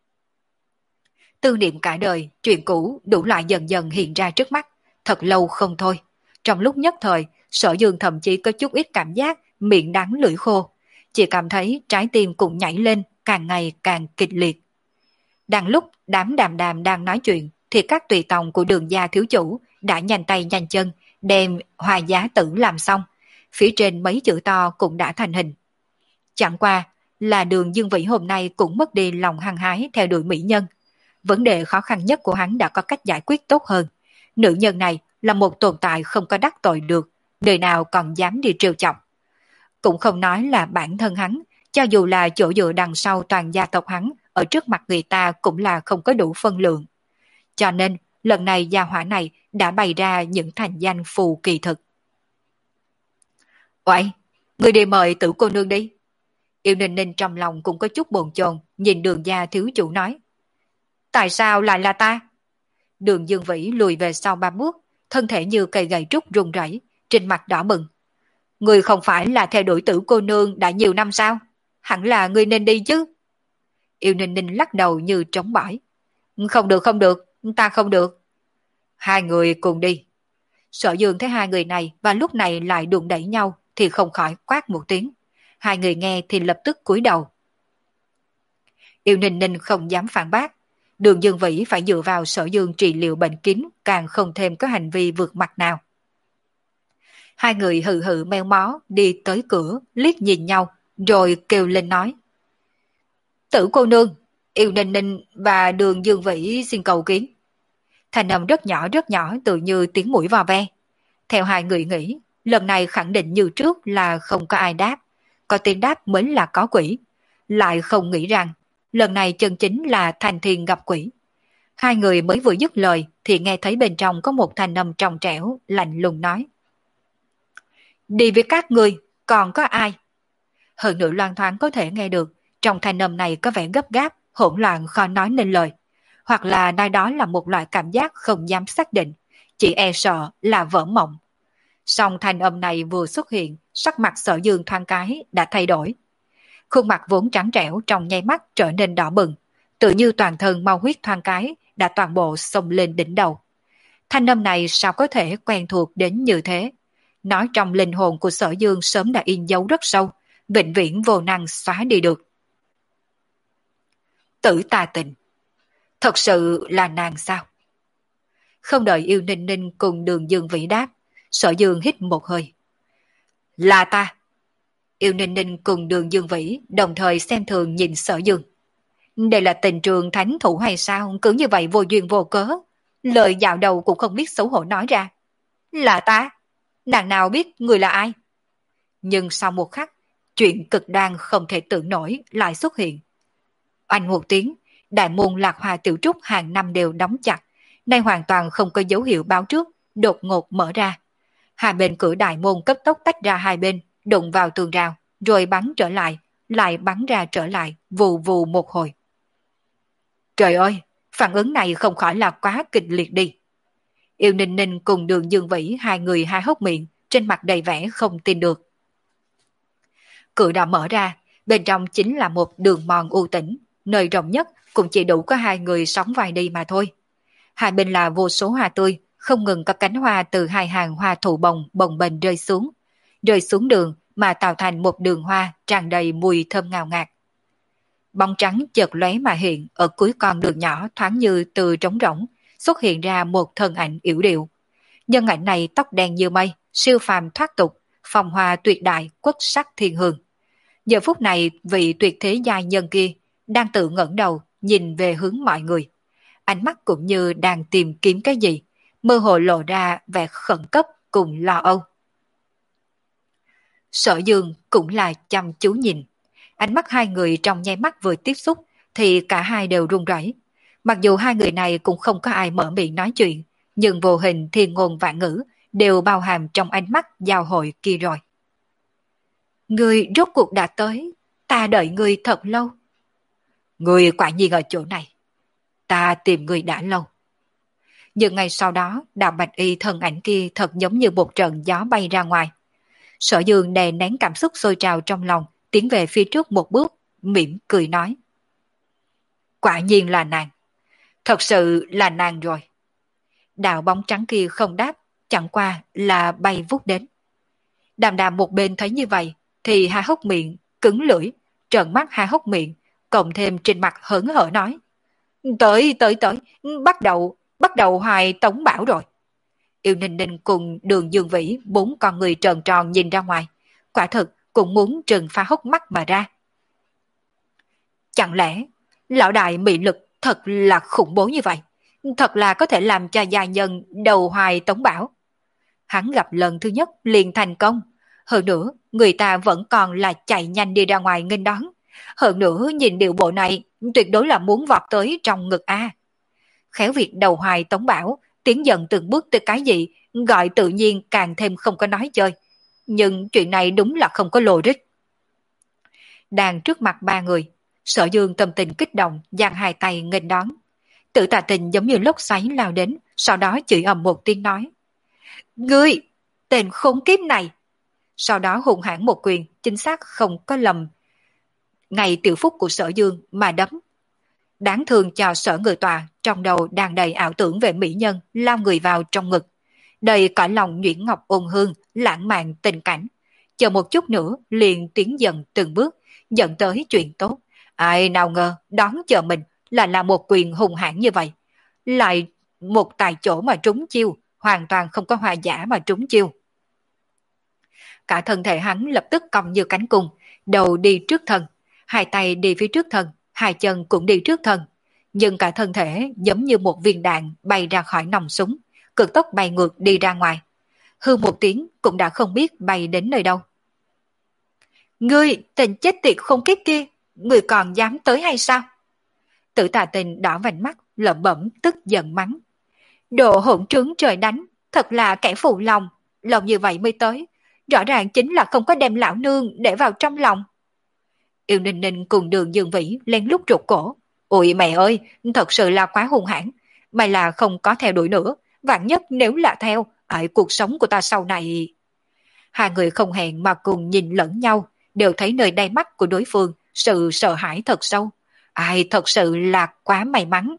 Tư niệm cả đời, chuyện cũ đủ loại dần dần hiện ra trước mắt, thật lâu không thôi. Trong lúc nhất thời, Sở Dương thậm chí có chút ít cảm giác miệng đắng lưỡi khô, chỉ cảm thấy trái tim cũng nhảy lên càng ngày càng kịch liệt. Đang lúc đám Đàm Đàm đang nói chuyện thì các tùy tòng của Đường gia thiếu chủ đã nhanh tay nhanh chân đem hoa giá tử làm xong, phía trên mấy chữ to cũng đã thành hình. Chẳng qua là Đường Dương Vĩ hôm nay cũng mất đi lòng hăng hái theo đuổi mỹ nhân. Vấn đề khó khăn nhất của hắn đã có cách giải quyết tốt hơn. Nữ nhân này là một tồn tại không có đắc tội được, đời nào còn dám đi trêu chọc. Cũng không nói là bản thân hắn, cho dù là chỗ dựa đằng sau toàn gia tộc hắn, ở trước mặt người ta cũng là không có đủ phân lượng. Cho nên, lần này gia hỏa này đã bày ra những thành danh phù kỳ thực. Uầy, người đi mời Tử cô nương đi. Yêu Ninh Ninh trong lòng cũng có chút bồn chồn, nhìn Đường gia thiếu chủ nói. Tại sao lại là ta? Đường Dương Vĩ lùi về sau ba bước, thân thể như cây gậy trúc run rẩy, trên mặt đỏ bừng. Người không phải là theo đuổi Tử cô nương đã nhiều năm sao? Hẳn là người nên đi chứ. Yêu Ninh Ninh lắc đầu như trống bỏi. Không được không được, ta không được. Hai người cùng đi. Sở Dương thấy hai người này và lúc này lại đụng đẩy nhau thì không khỏi quát một tiếng. Hai người nghe thì lập tức cúi đầu. Yêu Ninh Ninh không dám phản bác. Đường Dương Vĩ phải dựa vào Sở Dương trị liệu bệnh kín, càng không thêm có hành vi vượt mặt nào. Hai người hừ hừ meo mó đi tới cửa, liếc nhìn nhau, rồi kêu lên nói. Tử cô nương, Yêu Ninh Ninh và Đường Dương Vĩ xin cầu kiến. Thành âm rất nhỏ rất nhỏ tự như tiếng mũi vò ve. Theo hai người nghĩ, lần này khẳng định như trước là không có ai đáp, có tiếng đáp mới là có quỷ. Lại không nghĩ rằng, lần này chân chính là thành thiên gặp quỷ. Hai người mới vừa dứt lời thì nghe thấy bên trong có một thanh âm trong trẻo, lạnh lùng nói. Đi với các người, còn có ai? Hơn nữa loan thoáng có thể nghe được, trong thanh âm này có vẻ gấp gáp, hỗn loạn khó nói nên lời. Hoặc là nơi đó là một loại cảm giác không dám xác định, chỉ e sợ là vỡ mộng. Song thanh âm này vừa xuất hiện, sắc mặt Sở Dương thoáng cái đã thay đổi. Khuôn mặt vốn trắng trẻo trong nháy mắt trở nên đỏ bừng, tự như toàn thân mau huyết thoáng cái đã toàn bộ xông lên đỉnh đầu. Thanh âm này sao có thể quen thuộc đến như thế? Nói trong linh hồn của Sở Dương sớm đã in dấu rất sâu, vĩnh viễn vô năng xóa đi được. Tử tà tình. Thật sự là nàng sao? Không đợi Yêu Ninh Ninh cùng Đường Dương Vĩ đáp, Sở Dương hít một hơi. Là ta. Yêu Ninh Ninh cùng Đường Dương Vĩ đồng thời xem thường nhìn Sở Dương. Đây là tình trường thánh thủ hay sao? Cứ như vậy vô duyên vô cớ. Lời dạo đầu cũng không biết xấu hổ nói ra. Là ta? Nàng nào biết người là ai? Nhưng sau một khắc, chuyện cực đoan không thể tưởng nổi lại xuất hiện. Oanh một tiếng, đại môn Lạc Hoa Tiểu Trúc hàng năm đều đóng chặt, nay hoàn toàn không có dấu hiệu báo trước, đột ngột mở ra. Hai bên cửa đại môn cấp tốc tách ra hai bên, đụng vào tường rào, rồi bắn trở lại, lại bắn ra trở lại, vù vù một hồi. Trời ơi, phản ứng này không khỏi là quá kịch liệt đi. Yêu Ninh Ninh cùng Đường Dương Vĩ hai người hai hốc miệng, trên mặt đầy vẻ không tin được. Cửa đã mở ra, bên trong chính là một đường mòn u tĩnh, nơi rộng nhất cũng chỉ đủ có hai người sóng vai đi mà thôi. Hai bên là vô số hoa tươi, không ngừng có cánh hoa từ hai hàng hoa thụ bồng bồng bềnh rơi xuống, rơi xuống đường mà tạo thành một đường hoa tràn đầy mùi thơm ngào ngạt. Bóng trắng chợt lóe mà hiện ở cuối con đường nhỏ thoáng như từ trống rỗng, xuất hiện ra một thân ảnh yểu điệu. Nhân ảnh này tóc đen như mây, siêu phàm thoát tục, phong hoa tuyệt đại, quốc sắc thiên hương. Giờ phút này vị tuyệt thế giai nhân kia đang tự ngẩng đầu nhìn về hướng mọi người. Ánh mắt cũng như đang tìm kiếm cái gì, mơ hồ lộ ra vẻ khẩn cấp cùng lo âu. Sở Dương cũng là chăm chú nhìn. Ánh mắt hai người trong nháy mắt vừa tiếp xúc thì cả hai đều run rẩy. Mặc dù hai người này cũng không có ai mở miệng nói chuyện, nhưng vô hình thiên ngôn vạn ngữ đều bao hàm trong ánh mắt giao hội kia rồi. Ngươi rốt cuộc đã tới, ta đợi ngươi thật lâu. Ngươi quả nhiên ở chỗ này, ta tìm ngươi đã lâu. Nhưng ngày sau đó, đạo bạch y thân ảnh kia thật giống như một trận gió bay ra ngoài. Sở Dương đè nén cảm xúc sôi trào trong lòng, tiến về phía trước một bước, mỉm cười nói. Quả nhiên là nàng, thật sự là nàng rồi. Đạo bóng trắng kia không đáp, chẳng qua là bay vút đến. Đàm đàm một bên thấy như vậy, thì hai hốc miệng, cứng lưỡi, trợn mắt hai hốc miệng, cộng thêm trên mặt hớn hở nói. Tới, tới, tới, bắt đầu, bắt đầu hoài tống bảo rồi. Yêu Ninh Ninh cùng Đường Dương Vĩ bốn con người tròn tròn nhìn ra ngoài, quả thực cũng muốn trừng pha hốc mắt mà ra. Chẳng lẽ, lão đại mị lực thật là khủng bố như vậy, thật là có thể làm cho gia nhân đầu hoài tống bảo. Hắn gặp lần thứ nhất liền thành công, hơn nữa người ta vẫn còn là chạy nhanh đi ra ngoài nghênh đón. Hơn nữa nhìn điệu bộ này tuyệt đối là muốn vọt tới trong ngực A. Khéo việc đầu hoài tống bảo, tiến dần từng bước tới cái gì, gọi tự nhiên càng thêm không có nói chơi. Nhưng chuyện này đúng là không có lồ rích. Đang trước mặt ba người, Sở Dương tâm tình kích động, giang hai tay nghênh đón. Tự Tà Tình giống như lốc xoáy lao đến, sau đó chửi ầm một tiếng nói. Ngươi, tên khốn kiếp này! Sau đó hùng hãn một quyền, chính xác không có lầm. Ngày tiểu phúc của Sở Dương mà đấm. Đáng thương cho Sở Ngự Tọa, trong đầu đang đầy ảo tưởng về mỹ nhân lao người vào trong ngực. Đầy cõi lòng nhuyễn ngọc ôn hương, lãng mạn tình cảnh. Chờ một chút nữa liền tiến dần từng bước, dẫn tới chuyện tốt. Ai nào ngờ đón chờ mình là là một quyền hùng hãn như vậy. Lại một tại chỗ mà trúng chiêu, hoàn toàn không có hòa giả mà trúng chiêu. Cả thân thể hắn lập tức cong như cánh cung, đầu đi trước thân, hai tay đi phía trước thân, hai chân cũng đi trước thân. Nhưng cả thân thể giống như một viên đạn bay ra khỏi nòng súng, cực tốc bay ngược đi ra ngoài. Hư một tiếng cũng đã không biết bay đến nơi đâu. Ngươi, tên chết tiệt không kiếp kia, ngươi còn dám tới hay sao? Tử Tà Tình đỏ vành mắt, lẩm bẩm tức giận mắng. Đồ hỗn trướng trời đánh, thật là kẻ phụ lòng, lòng như vậy mới tới. Rõ ràng chính là không có đem lão nương để vào trong lòng. Yêu Ninh Ninh cùng Đường Dương Vĩ lén lút rụt cổ. Ôi mẹ ơi, thật sự là quá hung hãn. May là không có theo đuổi nữa, vạn nhất nếu là theo, ở cuộc sống của ta sau này. Hai người không hẹn mà cùng nhìn lẫn nhau, đều thấy nơi đáy mắt của đối phương sự sợ hãi thật sâu. Ai thật sự là quá may mắn.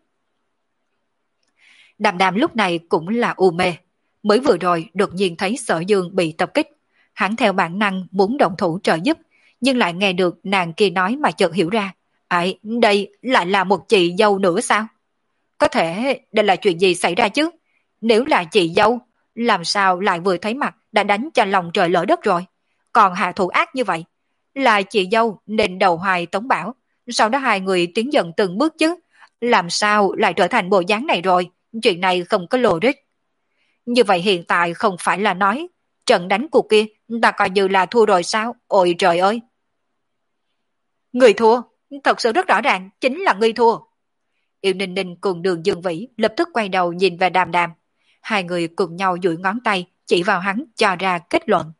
Đàm Đàm lúc này cũng là u mê. Mới vừa rồi đột nhiên thấy Sở Dương bị tập kích. Hắn theo bản năng muốn động thủ trợ giúp, nhưng lại nghe được nàng kia nói mà chợt hiểu ra. Ai, đây lại là một chị dâu nữa sao? Có thể đây là chuyện gì xảy ra chứ? Nếu là chị dâu, làm sao lại vừa thấy mặt đã đánh cho lòng trời lỡ đất rồi? Còn hạ thủ ác như vậy. Là chị dâu nên đầu hoài tống bảo. Sau đó hai người tiến dần từng bước chứ. Làm sao lại trở thành bộ dáng này rồi? Chuyện này không có logic. Như vậy hiện tại không phải là nói trận đánh cuộc kia ta coi như là thua rồi sao? Ôi trời ơi! Người thua, thật sự rất rõ ràng, chính là ngươi thua. Yêu Ninh Ninh cùng Đường Dương Vĩ lập tức quay đầu nhìn về Đàm Đàm. Hai người cùng nhau duỗi ngón tay chỉ vào hắn cho ra kết luận.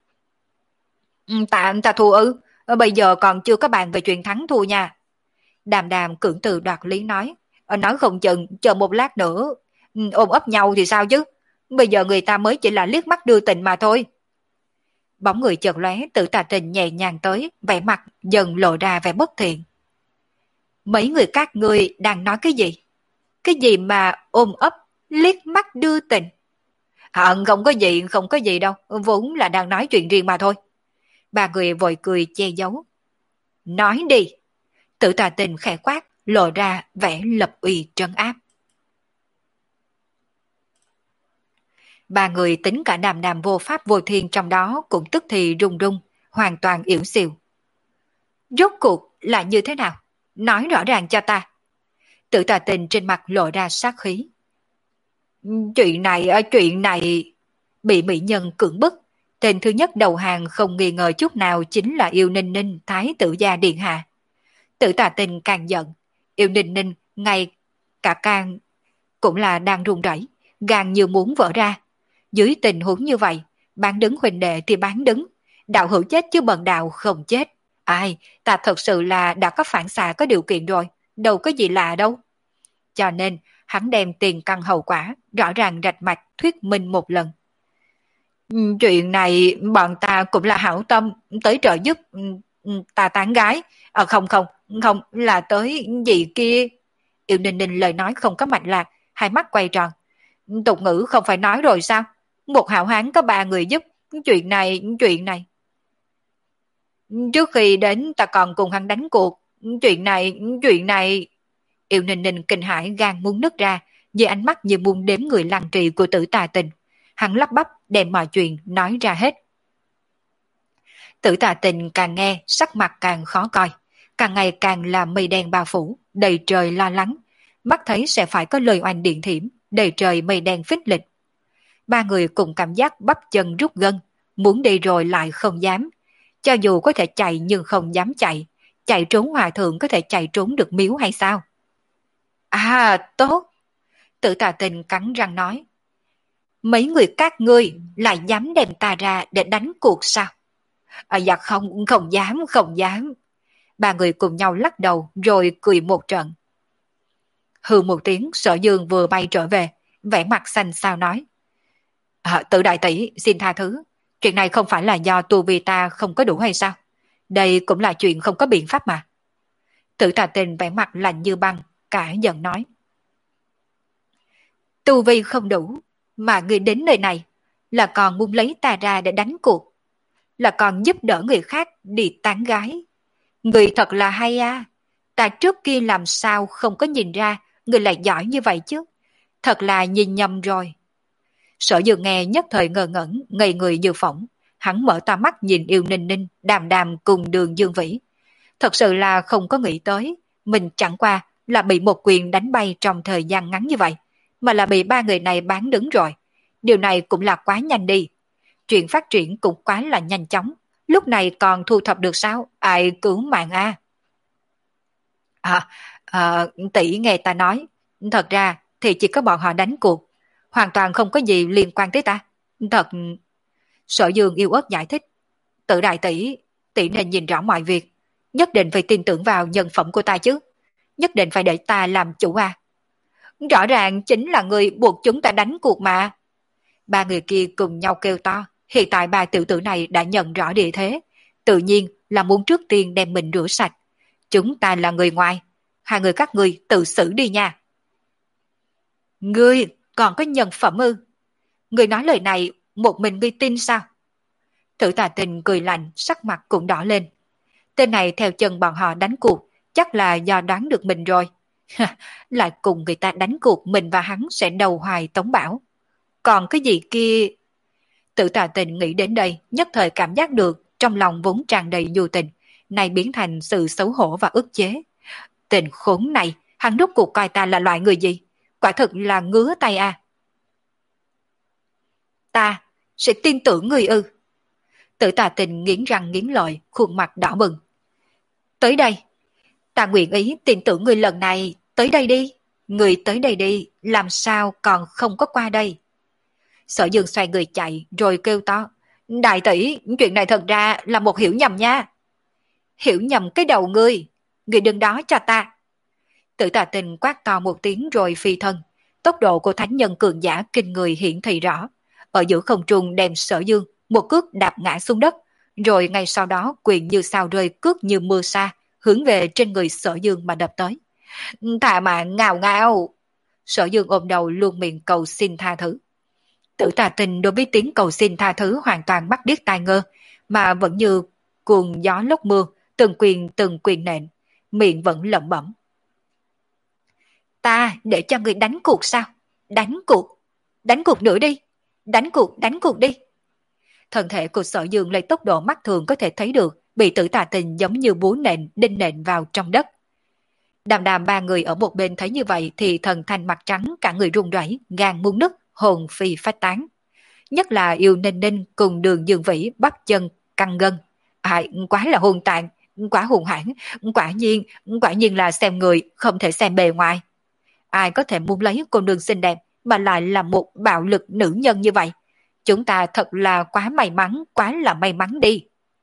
Ta, ta thua ư, bây giờ còn chưa có bàn về chuyện thắng thua nha. Đàm Đàm cưỡng từ đoạt lý nói. Nói không chừng, chờ một lát nữa, ôm ấp nhau thì sao chứ? Bây giờ người ta mới chỉ là liếc mắt đưa tình mà thôi. Bóng người chợt lóe, Tử Tà Tình nhẹ nhàng tới, vẻ mặt dần lộ ra vẻ bất thiện. Mấy người các ngươi đang nói cái gì? Cái gì mà ôm ấp, liếc mắt đưa tình? À, không có gì, không có gì đâu, vốn là đang nói chuyện riêng mà thôi. Ba người vội cười che giấu. Nói đi. Tử Tà Tình khẽ quát, lộ ra vẻ lập uy trấn áp. Ba người tính cả Đàm Đàm vô pháp vô thiên trong đó cũng tức thì rung rung, hoàn toàn yếu xìu. Rốt cuộc là như thế nào? Nói rõ ràng cho ta. Tử Tà Tình trên mặt lộ ra sát khí. Chuyện này, chuyện này... Bị mỹ nhân cưỡng bức. Tên thứ nhất đầu hàng không nghi ngờ chút nào chính là Yêu Ninh Ninh Thái tử gia điện hạ. Tử Tà Tình càng giận. Yêu Ninh Ninh ngay cả càng cũng là đang run rẩy, gan như muốn vỡ ra. Dưới tình huống như vậy, bán đứng huynh đệ thì bán đứng. Đạo hữu chết chứ bần đạo không chết. Ai, ta thật sự là đã có phản xạ có điều kiện rồi, đâu có gì lạ đâu. Cho nên, hắn đem tiền căn hậu quả, rõ ràng rạch mạch thuyết minh một lần. Chuyện này bọn ta cũng là hảo tâm, tới trợ giúp ta tán gái. À, không không, không, là tới gì kia. Yêu Ninh Ninh lời nói không có mạch lạc, hai mắt quay tròn. Tục ngữ không phải nói rồi sao? Một hảo hán có ba người giúp, chuyện này, chuyện này. Trước khi đến ta còn cùng hắn đánh cuộc, chuyện này, chuyện này. Yêu Ninh Ninh kinh hãi gan muốn nứt ra, với ánh mắt như muốn đếm người lăng trì của Tử Tà Tình. Hắn lắp bắp đem mọi chuyện nói ra hết. Tử Tà Tình càng nghe sắc mặt càng khó coi, càng ngày càng là mây đen bao phủ, đầy trời lo lắng, mắt thấy sẽ phải có lời oanh điện thiểm, đầy trời mây đen phích lịch. Ba người cùng cảm giác bắp chân rút gân, muốn đi rồi lại không dám. Cho dù có thể chạy nhưng không dám chạy, chạy trốn hòa thượng có thể chạy trốn được miếu hay sao? À, tốt! Tử Tà Tình cắn răng nói. Mấy người các ngươi lại dám đem ta ra để đánh cuộc sao? À, dạ không, không dám, không dám. Ba người cùng nhau lắc đầu rồi cười một trận. Hừ một tiếng, Sở Dương vừa bay trở về, vẻ mặt xanh xao nói. À, Tử đại tỷ, xin tha thứ. Chuyện này không phải là do tu vi ta không có đủ hay sao? Đây cũng là chuyện không có biện pháp mà. Tử Tà Tình vẻ mặt lạnh như băng, cả giận nói. Tu vi không đủ, mà ngươi đến nơi này là còn muốn lấy ta ra để đánh cuộc, là còn giúp đỡ người khác đi tán gái. Ngươi thật là hay à, ta trước kia làm sao không có nhìn ra ngươi lại giỏi như vậy chứ, thật là nhìn nhầm rồi. Sở Dương nghe nhất thời ngơ ngẩn, ngây người như phỏng, hắn mở to mắt nhìn Yêu Ninh Ninh đàm đàm cùng Đường Dương Vĩ. Thật sự là không có nghĩ tới, mình chẳng qua là bị một quyền đánh bay trong thời gian ngắn như vậy, mà là bị ba người này bán đứng rồi. Điều này cũng là quá nhanh đi. Chuyện phát triển cũng quá là nhanh chóng, lúc này còn thu thập được sao, ai cứu mạng a? À, à, tỷ nghe ta nói, thật ra thì chỉ có bọn họ đánh cuộc, hoàn toàn không có gì liên quan tới ta. Thật... Sở Dương yêu ớt giải thích. Tự đại tỷ, tỷ nên nhìn rõ mọi việc, nhất định phải tin tưởng vào nhân phẩm của ta chứ, nhất định phải để ta làm chủ à. Rõ ràng chính là người buộc chúng ta đánh cuộc mà. Ba người kia cùng nhau kêu to, hiện tại ba tiểu tử này đã nhận rõ địa thế, tự nhiên là muốn trước tiên đem mình rửa sạch. Chúng ta là người ngoài, hai người các ngươi tự xử đi nha. Ngươi còn có nhân phẩm ư? Ngươi nói lời này một mình ngươi tin sao? Thử Tà Tình cười lạnh, sắc mặt cũng đỏ lên. Tên này theo chân bọn họ đánh cuộc, chắc là do đoán được mình rồi. Lại cùng người ta đánh cuộc mình và hắn sẽ đầu hoài tống bảo. Còn cái gì kia... Tử Tà Tình nghĩ đến đây, nhất thời cảm giác được trong lòng vốn tràn đầy nhu tình, này biến thành sự xấu hổ và ức chế. Tình khốn này, hắn rốt cuộc coi ta là loại người gì? Quả thực là ngứa tay à. Ta sẽ tin tưởng người ư? Tử Tà Tình nghiến răng nghiến lợi, khuôn mặt đỏ bừng. Tới đây, ta nguyện ý tin tưởng người lần này, tới đây đi. Người tới đây đi, làm sao còn không có qua đây? Sở Dương xoay người chạy rồi kêu to. Đại tỷ, chuyện này thật ra là một hiểu nhầm nha. Hiểu nhầm cái đầu ngươi, ngươi đừng đó cho ta. Tử Tà Tình quát to một tiếng rồi phi thân. Tốc độ của thánh nhân cường giả kinh người hiển thị rõ. Ở giữa không trung đem Sở Dương một cước đạp ngã xuống đất, rồi ngay sau đó quyền như sao rơi, cước như mưa sa, hướng về trên người Sở Dương mà đập tới. Thà mạng ngào ngào. Sở Dương ôm đầu luôn miệng cầu xin tha thứ. Tử Tà Tình đối với tiếng cầu xin tha thứ hoàn toàn mắt điếc tai ngơ, mà vẫn như cuồng gió lốc mưa, từng quyền từng quyền nện, miệng vẫn lẩm bẩm. Ta để cho người đánh cuộc sao? Đánh cuộc? Đánh cuộc nữa đi. Đánh cuộc, đánh cuộc đi. Thân thể của Sở Dương lấy tốc độ mắt thường có thể thấy được, bị Tử Tà Tình giống như búa nện, đinh nện vào trong đất. Đàm đàm ba người ở một bên thấy như vậy thì thần thanh mặt trắng, cả người run rẩy, gan muốn nứt, hồn phi phách tán. Nhất là Yêu Ninh Ninh cùng Đường Dương Vĩ bắp chân căng gân. À, quá là hung tàn, quá hung hãn, quả nhiên, quả nhiên là xem người không thể xem bề ngoài. Ai có thể muốn lấy cô nương xinh đẹp mà lại là một bạo lực nữ nhân như vậy? Chúng ta thật là quá may mắn, quá là may mắn đi.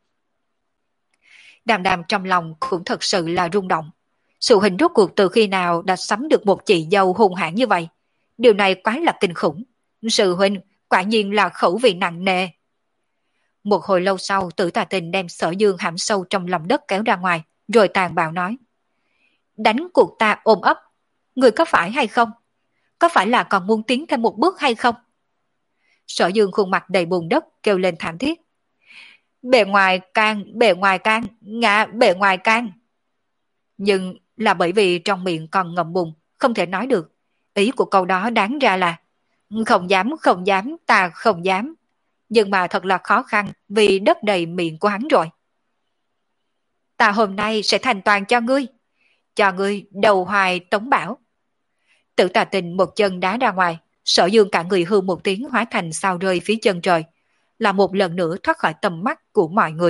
Đàm đàm trong lòng cũng thật sự là rung động. Sự hình rốt cuộc từ khi nào đã sắm được một chị dâu hung hãn như vậy? Điều này quá là kinh khủng. Sự huynh quả nhiên là khẩu vị nặng nề. Một hồi lâu sau, Tử Tà Tình đem Sở Dương hãm sâu trong lòng đất kéo ra ngoài, rồi tàn bạo nói. Đánh cuộc ta ôm ấp, người có phải hay không? Có phải là còn muốn tiến thêm một bước hay không? Sở Dương khuôn mặt đầy bùn đất kêu lên thảm thiết. Bề ngoài can, bề ngoài can, ngã bề ngoài can. Nhưng là bởi vì trong miệng còn ngậm bùn, không thể nói được. Ý của câu đó đáng ra là không dám, không dám, ta không dám. Nhưng mà thật là khó khăn vì đất đầy miệng của hắn rồi. Ta hôm nay sẽ thành toàn cho ngươi. Cho ngươi đầu hoài tống bảo. Tử Tà Tình một chân đá ra ngoài. Sở Dương cả người hư một tiếng hóa thành sao rơi phía chân trời. Là một lần nữa thoát khỏi tầm mắt của mọi người.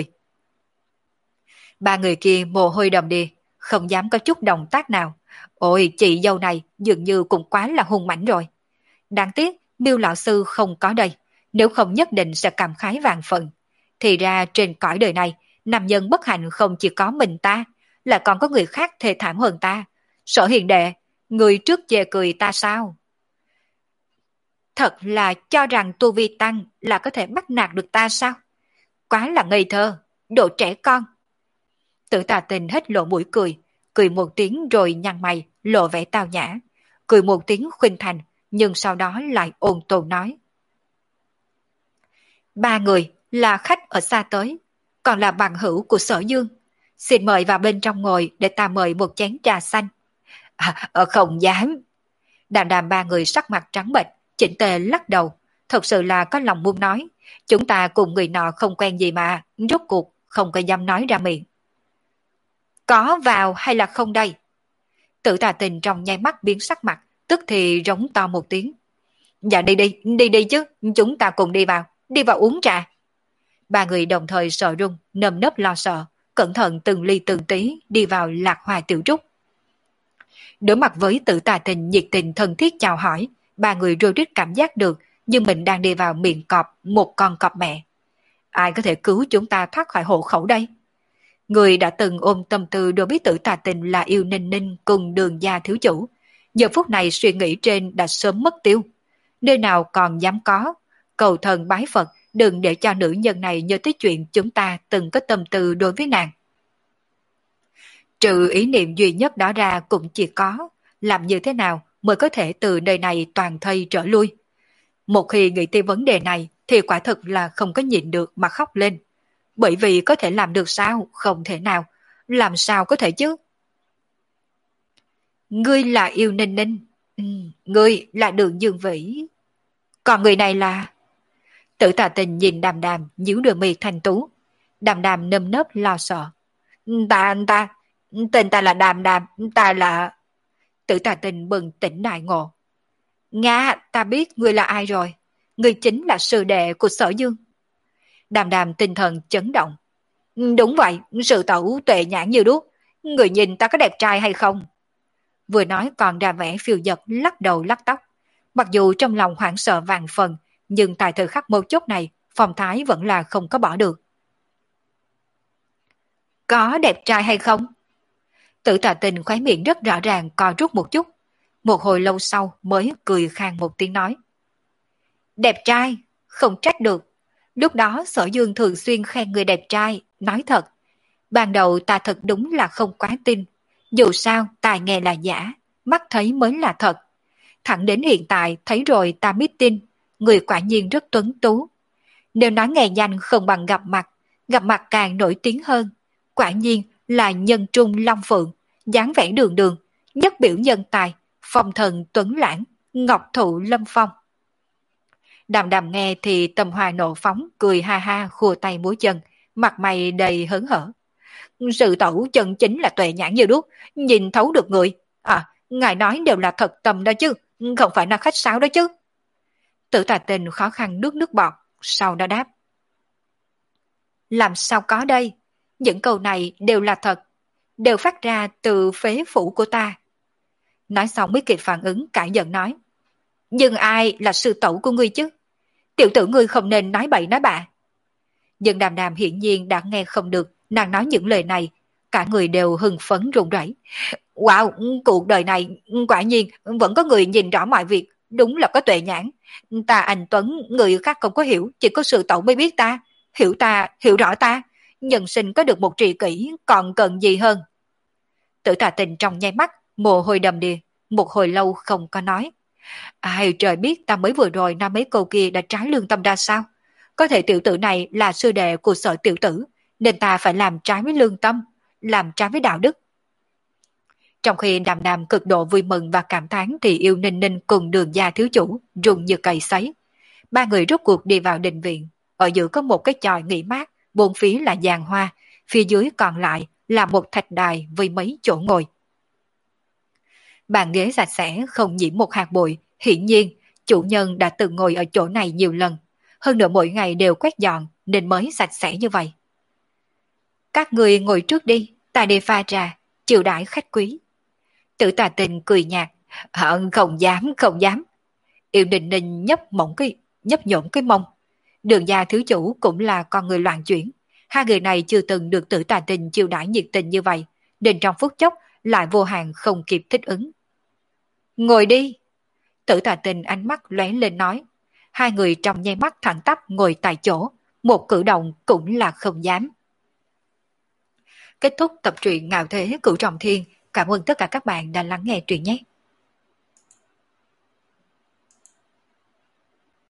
Ba người kia mồ hôi đầm đìa, không dám có chút động tác nào. Ôi, chị dâu này dường như cũng quá là hung mãnh rồi. Đáng tiếc Miêu lão sư không có đây, nếu không nhất định sẽ cảm khái vạn phần. Thì ra trên cõi đời này, nam nhân bất hạnh không chỉ có mình ta, lại còn có người khác thê thảm hơn ta. Sở Hiền đệ, người trước chê cười ta sao? Thật là cho rằng tu vi tăng là có thể bắt nạt được ta sao? Quá là ngây thơ, đồ trẻ con. Tử Tà Tình hết lộ mũi cười, cười một tiếng rồi nhăn mày, lộ vẻ tao nhã, cười một tiếng khuynh thành, nhưng sau đó lại ôn tồn nói. Ba người là khách ở xa tới, còn là bằng hữu của Sở Dương. Xin mời vào bên trong ngồi để ta mời một chén trà xanh. À, ờ, không dám. Đàm đàm ba người sắc mặt trắng bệch, chỉnh tề lắc đầu. Thật sự là có lòng muốn nói. Chúng ta cùng người nọ không quen gì mà, rốt cuộc không có dám nói ra miệng. Có vào hay là không đây? Tử Tà Tình trong nháy mắt biến sắc mặt, tức thì rống to một tiếng. Dạ đi đi, đi đi chứ, chúng ta cùng đi vào, đi vào uống trà. Ba người đồng thời sợ run, nơm nớp lo sợ, cẩn thận từng ly từng tí đi vào Lạc Hoa tiểu trúc. Đối mặt với Tử Tà Tình nhiệt tình thân thiết chào hỏi, ba người rối rít cảm giác được như mình đang đi vào miệng cọp một con cọp mẹ. Ai có thể cứu chúng ta thoát khỏi hộ khẩu đây? Người đã từng ôm tâm tư đối với Tử Tà Tình là Yêu Ninh Ninh cùng Đường gia thiếu chủ, giờ phút này suy nghĩ trên đã sớm mất tiêu. Nơi nào còn dám có, cầu thần bái Phật đừng để cho nữ nhân này nhớ tới chuyện chúng ta từng có tâm tư đối với nàng. Trừ ý niệm duy nhất đó ra cũng chỉ có, làm như thế nào mới có thể từ nơi này toàn thây trở lui. Một khi nghĩ tới vấn đề này thì quả thực là không có nhịn được mà khóc lên. Bởi vì có thể làm được sao? Không thể nào. Làm sao có thể chứ? Ngươi là Yêu Ninh Ninh. Ừ, ngươi là Đường Dương Vĩ. Còn người này là... Tử Tà Tình nhìn Đàm Đàm nhíu đôi mi thanh tú. Đàm Đàm nơm nớp lo sợ. Ta, ta, tên ta là Đàm Đàm, ta là... Tử Tà Tình bừng tỉnh đại ngộ. Nga, ta biết ngươi là ai rồi. Ngươi chính là sư đệ của Sở Dương. Đàm Đàm tinh thần chấn động. Đúng vậy, sự tẩu tuệ nhãn như đuốc. Người nhìn ta có đẹp trai hay không? Vừa nói còn ra vẻ phiêu dật lắc đầu lắc tóc. Mặc dù trong lòng hoảng sợ vạn phần, nhưng tại thời khắc mấu chốt này, phong thái vẫn là không có bỏ được. Có đẹp trai hay không? Tử Tà Tình khóe miệng rất rõ ràng co rút một chút. Một hồi lâu sau mới cười khang một tiếng nói. Đẹp trai, không trách được. Lúc đó Sở Dương thường xuyên khen người đẹp trai, nói thật. Ban đầu ta thật đúng là không quá tin. Dù sao tai nghe là giả, mắt thấy mới là thật. Thẳng đến hiện tại thấy rồi ta mới tin, người quả nhiên rất tuấn tú. Nếu nói nghe danh không bằng gặp mặt, gặp mặt càng nổi tiếng hơn. Quả nhiên là nhân trung long phượng, dáng vẻ đường đường, nhất biểu nhân tài, phong thần tuấn lãng, ngọc thụ lâm phong. Đàm Đàm nghe thì tâm hoa nộ phóng, cười ha ha khua tay múa chân, mặt mày đầy hớn hở. Sự tẩu chân chính là tuệ nhãn như đuốc, nhìn thấu được người. À, ngài nói đều là thật tâm đó chứ, không phải là khách sáo đó chứ. Tử Tà Tình khó khăn nuốt nước bọt, sau đó đáp. Làm sao có đây? Những câu này đều là thật, đều phát ra từ phế phủ của ta. Nói xong mới kịp phản ứng cãi giận nói. Nhưng ai là sư tẩu của ngươi chứ? Tiểu tử ngươi không nên nói bậy nói bạ. Nhưng Đàm Đàm hiển nhiên đã nghe không được nàng nói những lời này, cả người đều hưng phấn run rẩy. Wow, cuộc đời này quả nhiên vẫn có người nhìn rõ mọi việc, đúng là có tuệ nhãn. Ta anh Tuấn, người khác không có hiểu, chỉ có sư tẩu mới biết ta, hiểu ta, hiểu rõ ta. Nhân sinh có được một tri kỷ, còn cần gì hơn? Tử Tà Tình trong nháy mắt, mồ hôi đầm đìa, một hồi lâu không có nói. Ai trời biết ta mới vừa rồi nói mấy câu kia đã trái lương tâm ra sao? Có thể tiểu tử này là sư đệ của Sở tiểu tử, nên ta phải làm trái với lương tâm, làm trái với đạo đức. Trong khi Đàm Đàm cực độ vui mừng và cảm thán thì Yêu Ninh Ninh cùng Đường gia thiếu chủ run như cầy sấy. Ba người rốt cuộc đi vào đình viện, ở giữa có một cái chòi nghỉ mát, bốn phía là giàn hoa, phía dưới còn lại là một thạch đài với mấy chỗ ngồi. Bàn ghế sạch sẽ không nhiễm một hạt bụi, hiển nhiên chủ nhân đã từng ngồi ở chỗ này nhiều lần, hơn nữa mỗi ngày đều quét dọn nên mới sạch sẽ như vậy. Các người ngồi trước đi, ta đi pha trà, chiều đãi khách quý. Tử Tà Tình cười nhạt, à, không dám, không dám. Yêu Ninh Ninh nhấp mỏng cái, nhấp nhổm cái mông. Đường gia thiếu chủ cũng là con người loạn chuyển. Hai người này chưa từng được Tử Tà Tình chiều đãi nhiệt tình như vậy, nên trong phút chốc lại vô hạn không kịp thích ứng. Ngồi đi. Tử Tà Tình ánh mắt lóe lên nói. Hai người trong nháy mắt thẳng tắp ngồi tại chỗ, một cử động cũng là không dám. Kết thúc tập truyện Ngạo Thế Cửu Trọng Thiên, Cảm ơn tất cả các bạn đã lắng nghe truyện nhé.